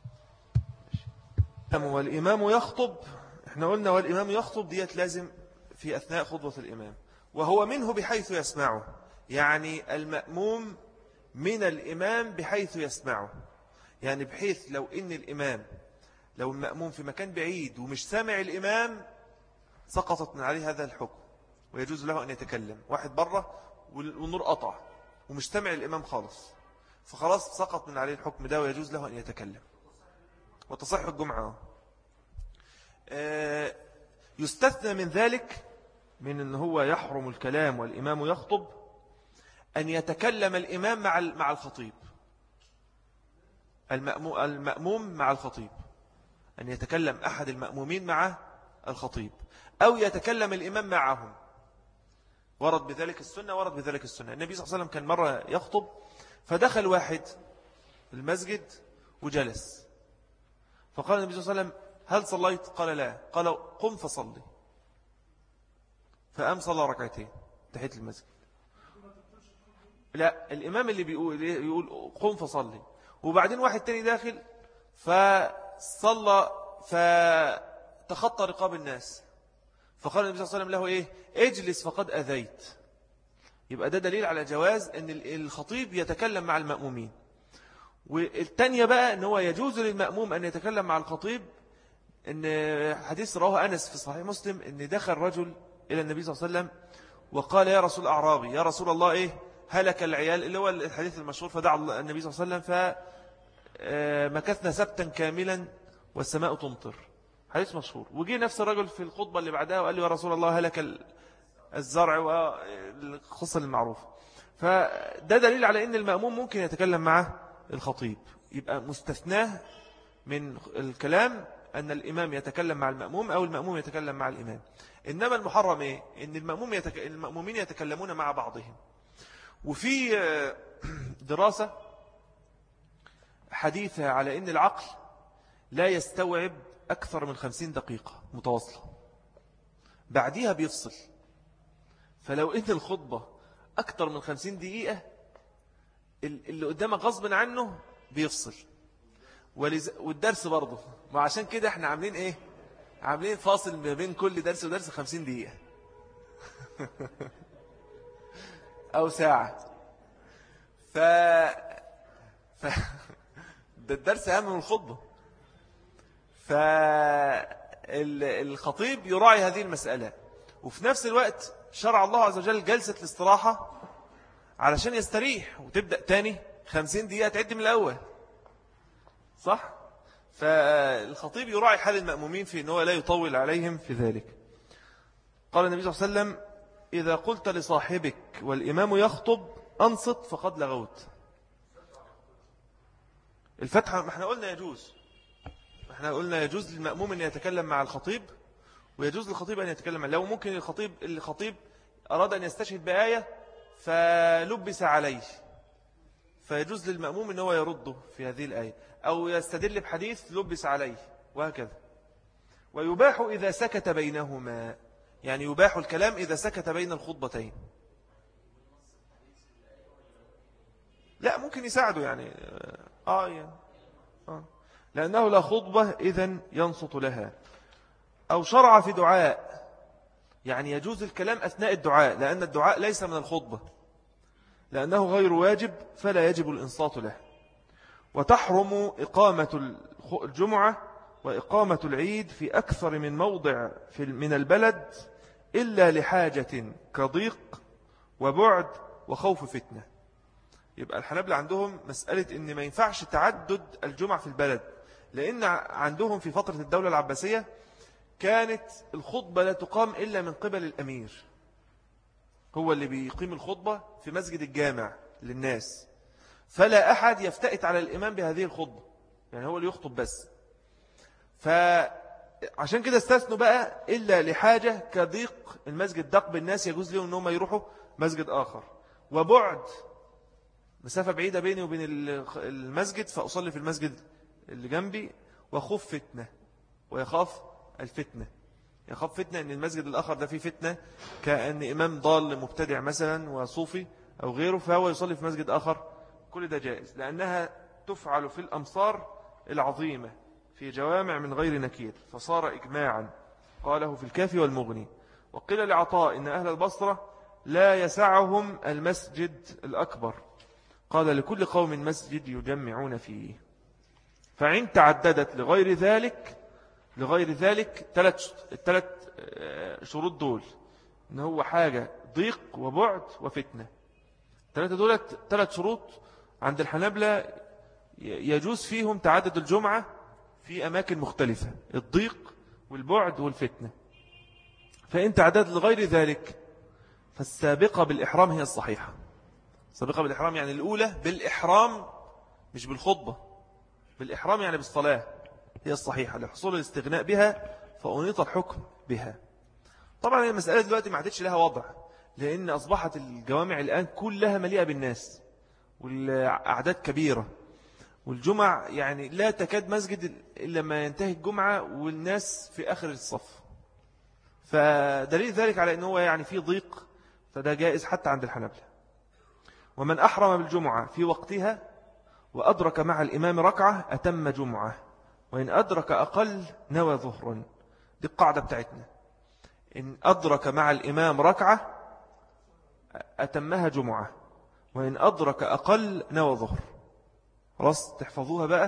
والإمام يخطب احنا قلنا والإمام يخطب ديت لازم في أثناء خطبة الإمام وهو منه بحيث يسمعه. يعني المأموم من الإمام بحيث يسمعه. يعني بحيث لو المأموم في مكان بعيد ومش سامع الإمام سقطت من عليه هذا الحكم ويجوز له أن يتكلم. واحد بره والنور قطع ومش سامع الإمام خالص فخلاص سقط من عليه الحكم ده ويجوز له أن يتكلم وتصح الجمعة. يستثنى من ذلك من أنه هو يحرم الكلام والإمام يخطب أن يتكلم الإمام مع الخطيب. المأموم مع الخطيب أن يتكلم أحد المأمومين مع الخطيب أو يتكلم الإمام معهم. ورد بذلك السنة. النبي صلى الله عليه وسلم كان مرة يخطب فدخل واحد المسجد وجلس فقال النبي صلى الله عليه وسلم هل صليت؟ قال لا. قال قم فصلي. فقام صلى ركعتين تحت المسجد. لا الإمام اللي بيقول قم فصلي وبعدين واحد تاني داخل فصلى فتخطى رقاب الناس فقال النبي صلى الله عليه وسلم له إيه اجلس فقد أذيت. يبقى ده دليل على جواز أن الخطيب يتكلم مع المأمومين. والتانية بقى أنه هو يجوز للمأموم أن يتكلم مع الخطيب. أن حديث رواه أنس في صحيح مسلم أن دخل رجل إلى النبي صلى الله عليه وسلم وقال يا رسول أعرابي يا رسول الله إيه هلك العيال اللي هو الحديث المشهور. فدعا النبي صلى الله عليه وسلم فمكثنا سبتا كاملا والسماء تمطر. حديث مشهور. وجي نفس الرجل في الخطبة اللي بعدها وقال له يا رسول الله هلك الزرع والقصة المعروفة. فده دليل على أن المأموم ممكن يتكلم مع الخطيب. يبقى مستثناه من الكلام أن الإمام يتكلم مع المأموم أو المأموم يتكلم مع الإمام. إنما المحرم إيه؟ أن المأمومين يتكلمون مع بعضهم. وفي دراسة حديثة على أن العقل لا يستوعب أكثر من 50 دقيقة متواصلة بعديها بيفصل. فلو أن الخطبة أكتر من 50 دقيقة اللي قدامك غصب عنه بيفصل. والدرس برضه، وعشان كده احنا عاملين ايه، عاملين فاصل ما بين كل درس ودرس 50 دقيقة أو ساعة. ف... ده الدرس أهم من الخطبة. فالخطيب يراعي هذه المسألة، وفي نفس الوقت شرع الله عز وجل جلسة الاستراحة علشان يستريح، وتبدأ تاني 50 دقيقة تعد من الأول، صح؟ فالخطيب يراعي حال المأمومين في أنه لا يطول عليهم في ذلك. قال النبي صلى الله عليه وسلم: إذا قلت لصاحبك والإمام يخطب أنصت فقد لغوت. الفتحة ما احنا قلنا يجوز، احنا قلنا يجوز للمأموم أن يتكلم مع الخطيب، ويجوز للخطيب أن يتكلم. لو ممكن الخطيب أراد أن يستشهد بآية فلبس عليه، فيجوز للمأموم أنه يرده في هذه الآية، أو يستدل بحديث لبس عليه، وهكذا. ويباح إذا سكت بينهما، يعني يباح الكلام إذا سكت بين الخطبتين. لا، ممكن يساعده يعني. لأنه لا خطبة إذن ينصت لها. أو شرع في دعاء، يعني يجوز الكلام أثناء الدعاء، لأن الدعاء ليس من الخطبة، لأنه غير واجب فلا يجب الإنصات له. وتحرم إقامة الجمعة وإقامة العيد في أكثر من موضع من البلد إلا لحاجة كضيق وبعد وخوف فتنة. يبقى الحنابلة عندهم مسألة إن ما ينفعش تعدد الجمعة في البلد، لأن عندهم في فترة الدولة العباسية كانت الخطبة لا تقام إلا من قبل الأمير، هو اللي بيقيم الخطبة في مسجد الجامع للناس، فلا أحد يفتئت على الإمام بهذه الخطبة، يعني هو اللي يخطب بس. فعشان كده استثنوا بقى إلا لحاجة كضيق المسجد، ضاق بالناس يجوز لهم أنهم يروحوا مسجد آخر، وبعد مسافة بعيدة بيني وبين المسجد فأصلي في المسجد اللي جنبي، وخوف فتنة، ويخاف الفتنة، يخاف فتنة أن المسجد الآخر ده فيه فتنة، كأن إمام ضال مبتدع مثلا وصوفي أو غيره، فهو يصلي في مسجد آخر. كل ده جائز، لأنها تفعل في الأمصار العظيمة في جوامع من غير نكير، فصار إجماعا. قاله في الكافي والمغني. وقيل لعطاء إن أهل البصرة لا يسعهم المسجد الأكبر، قال: لكل قوم مسجد يجمعون فيه. فعند تعددت لغير ذلك الثلاث شروط دول، إن هو حاجة ضيق وبعد وفتنة، الثلاثة دول 3 شروط عند الحنابلة يجوز فيهم تعدد الجمعة في أماكن مختلفة: الضيق والبعد والفتنة. فإن تعدد لغير ذلك فالسابقة بالإحرام هي الصحيحة. السابقة بالإحرام يعني الأولى بالإحرام، مش بالخطبة، بالإحرام يعني بالصلاة، هي الصحيحة لحصول الاستغناء بها، فأنيط الحكم بها. طبعا المسألة دلوقتي ما عادتش لها وضع، لأن أصبحت الجوامع الآن كلها مليئة بالناس، والأعداد كبيرة، والجمع يعني لا تكاد مسجد إلا ما ينتهي الجمعة والناس في آخر الصف. فدليل ذلك على أنه يعني في ضيق، فده جائز حتى عند الحنابلة. ومن أحرم بالجمعة في وقتها وأدرك مع الإمام ركعة أتم جمعة، وإن أدرك أقل نوى ظهرا. دي القاعدة بتاعتنا: إن أدرك مع الإمام ركعة أتمها جمعة، وإن أدرك أقل نوى ظهر. خلاص تحفظوها بقى.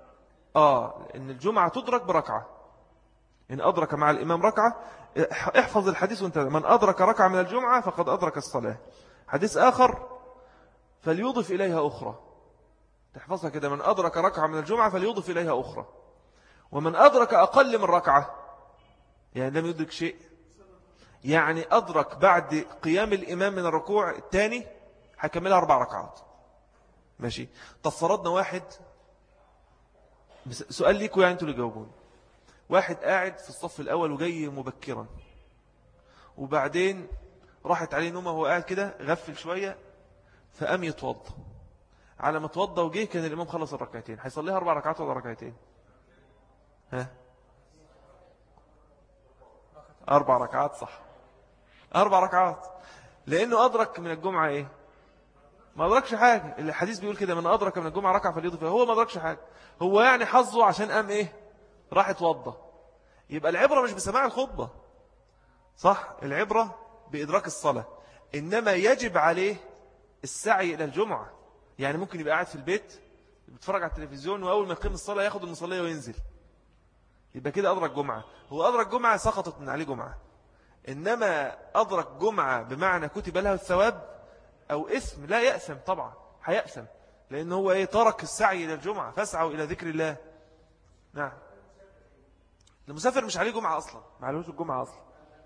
إن الجمعة تدرك بركعة، إن أدرك مع الإمام ركعة. احفظ الحديث وانت: من أدرك ركعة من الجمعة فقد أدرك الصلاة. حديث آخر: فليضف إليها أخرى. تحفظها كده: من أدرك ركعة من الجمعة فليضف إليها أخرى. ومن أدرك أقل من ركعة يعني لم يدرك شيء، يعني أدرك بعد قيام الإمام من الركوع الثاني هكملها 4 ركعات. ماشي. طب فرضنا واحد، سؤال ليكوا يعني انتوا اللي جاوبون، واحد قاعد في الصف الأول وجاي مبكرا، وبعدين راحت عليه نومه وهو قاعد كده، غفل شوية فقام يتوضى. على ما توضى وجيه كان الإمام خلص الركعتين، هيصليها 4 ركعات ولا ركعتين؟ 4 ركعات، صح، 4 ركعات. لأنه أدرك من الجمعة إيه؟ ما أدركش حاجة. الحديث بيقول كده: من أدرك من الجمعة ركعة فليضيف فيها. هو ما أدركش حاجة، هو يعني حظه عشان قام إيه؟ راح اتوضى. يبقى العبرة مش بسماع الخطبة، صح؟ العبرة بإدراك الصلاة، إنما يجب عليه السعي إلى الجمعة. يعني ممكن يبقى قاعد في البيت بيتفرج على التلفزيون، وأول ما يقيم الصلاة ياخد المصلية وينزل، يبقى كده أدرك جمعة. هو أدرك جمعة سقطت من عليه جمعة. إنما أدرك جمعة بمعنى كتب له الثواب أو إثم، لا يأثم طبعا، هيأثم، لأنه هو إيه؟ ترك السعي إلى الجمعة، فاسعوا إلى ذكر الله. نعم. المسافر مش عليه جمعة أصلا، ما عليهوش الجمعة أصلا.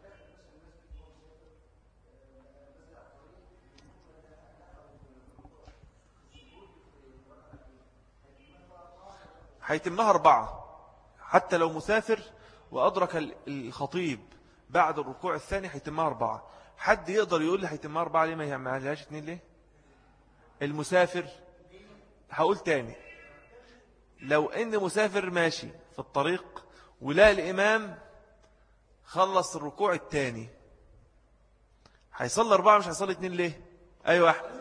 هيتمها 4 حتى لو مسافر وأدرك الخطيب بعد الركوع الثاني، هيتمها 4. حد يقدر يقول لي هيتمها 4 ليه؟ ما يعملهاش 2 ليه؟ المسافر، هقول تاني، لو ان مسافر ماشي في الطريق ولا الإمام خلص الركوع الثاني، هيصلي 4 مش هيصلي 2 ليه؟ أيوة أحمد.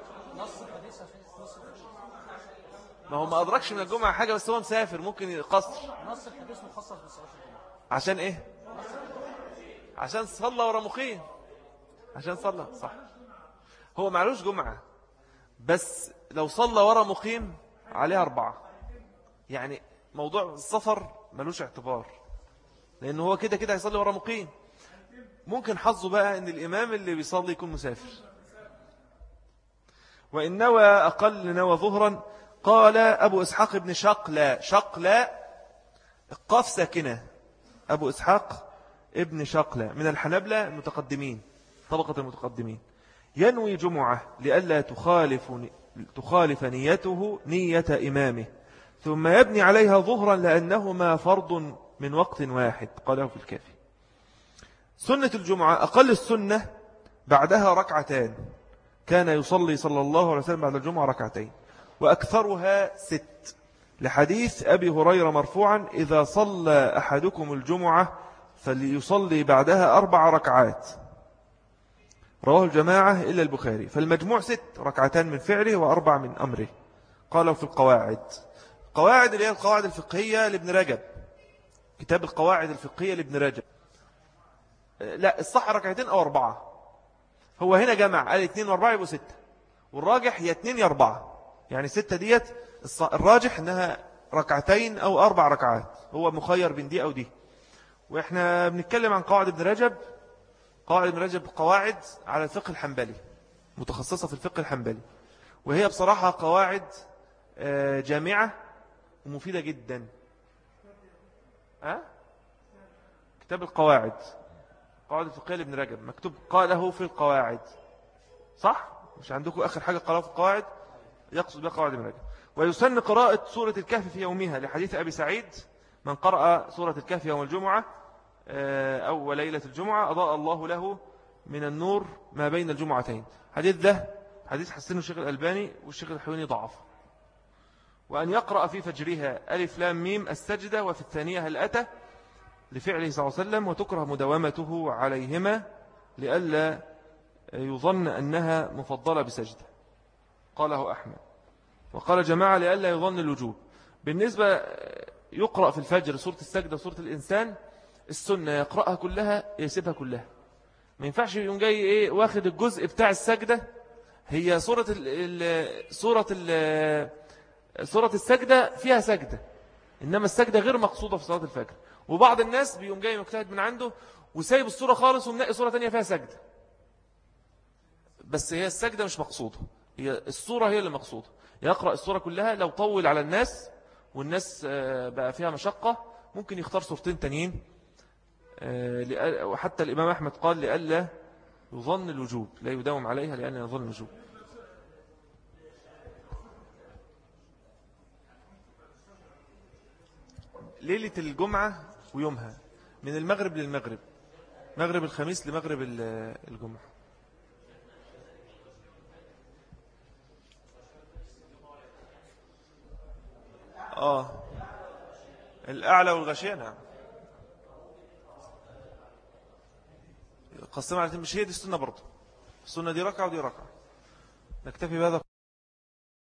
ما هو ما أدركش من الجمعة حاجة، بس هو مسافر ممكن يقصر. نص الحديث مخصص بصلاة الجمعة. عشان إيه؟ عشان صلى ورا مقيم، عشان صلى صح. هو معلوش جمعة، بس لو صلى ورا مقيم عليها 4. يعني موضوع السفر ملوش اعتبار، لأنه هو كده كده هيصلي ورا مقيم. ممكن حظه بقى أن الإمام اللي بيصلي يكون مسافر. وإن نوى أقل نوى ظهرا. قال أبو إسحاق ابن شقلا القاف ساكنة، أبو إسحاق ابن شقلا من الحنبلة المتقدمين، طبقة المتقدمين، ينوي جمعة لئلا تخالف نيته نية إمامه، ثم يبني عليها ظهرا لأنهما فرض من وقت واحد. قاله في الكافي. سنة الجمعة أقل السنة بعدها 2 كان يصلي صلى الله عليه وسلم بعد الجمعة 2 وأكثرها 6 لحديث أبي هريرة مرفوعا: إذا صلى أحدكم الجمعة فليصلي بعدها 4 ركعات. رواه الجماعة إلا البخاري. فالمجموع 6 2 من فعله و4 من أمره. قالوا في القواعد. قواعد اللي هي القواعد الفقهية لابن رجب، كتاب القواعد الفقهية لابن رجب. لا، الصح 2 أو 4. هو هنا جمع، قال 2 و4 يبقوا 6، والراجح هي 2 يا 4. يعني 6 ديت الراجح انها 2 أو 4 ركعات، هو مخير بين دي أو دي. وإحنا بنتكلم عن قواعد ابن رجب. قواعد ابن رجب قواعد على الفقه الحنبلي، متخصصة في الفقه الحنبلي، وهي بصراحة قواعد جامعة ومفيدة جدا. كتاب القواعد، قواعد الفقهية لابن رجب، مكتوب قاله في القواعد، صح؟ مش عندكم آخر حاجة قاله في القواعد؟ يقصد بها قواعد ابن رجب. ويسن قراءة سورة الكهف في يومها لحديث أبي سعيد: من قرأ سورة الكهف يوم الجمعة أو ليلة الجمعة أضاء الله له من النور ما بين الجمعتين. حديث ده حديث حسنه الشيخ الألباني والشيخ الحويني ضعف. وأن يقرأ في فجرها ألف لام ميم السجدة، وفي الثانية هل أتى لفعله صلى الله عليه وسلم، وتكره مداومته عليهما لئلا يظن أنها مفضلة بسجدة. قاله أحمد. وقال جماعة لئلا يظن الوجوب. بالنسبة يقرأ في الفجر سورة السجدة وسورة الإنسان، السنة يقرأها كلها يسيبها كلها. ما ينفعش يوم جاي واخد الجزء بتاع السجدة. هي سورة السجدة فيها سجدة، إنما السجدة غير مقصودة في صلاة الفجر. وبعض الناس بيوم جاي مجتهد من عنده وسايب السورة خالص ومنقي سورة تانية فيها سجدة، بس هي السجدة مش مقصودة، هي السورة هي اللي مقصودة. يقرأ السورة كلها. لو طول على الناس والناس بقى فيها مشقة ممكن يختار سورتين تانيين. وحتى الإمام أحمد قال لئلا يظن الوجوب، لا يداوم عليها لأن يظن الوجوب. ليلة الجمعة ويومها من المغرب للمغرب، مغرب الخميس لمغرب الجمعة. الأعلى والغشية. نعم، قسمها على مش هي دي السنة برضه. السنة دي ركعة ودي ركعة. نكتفي بهذا.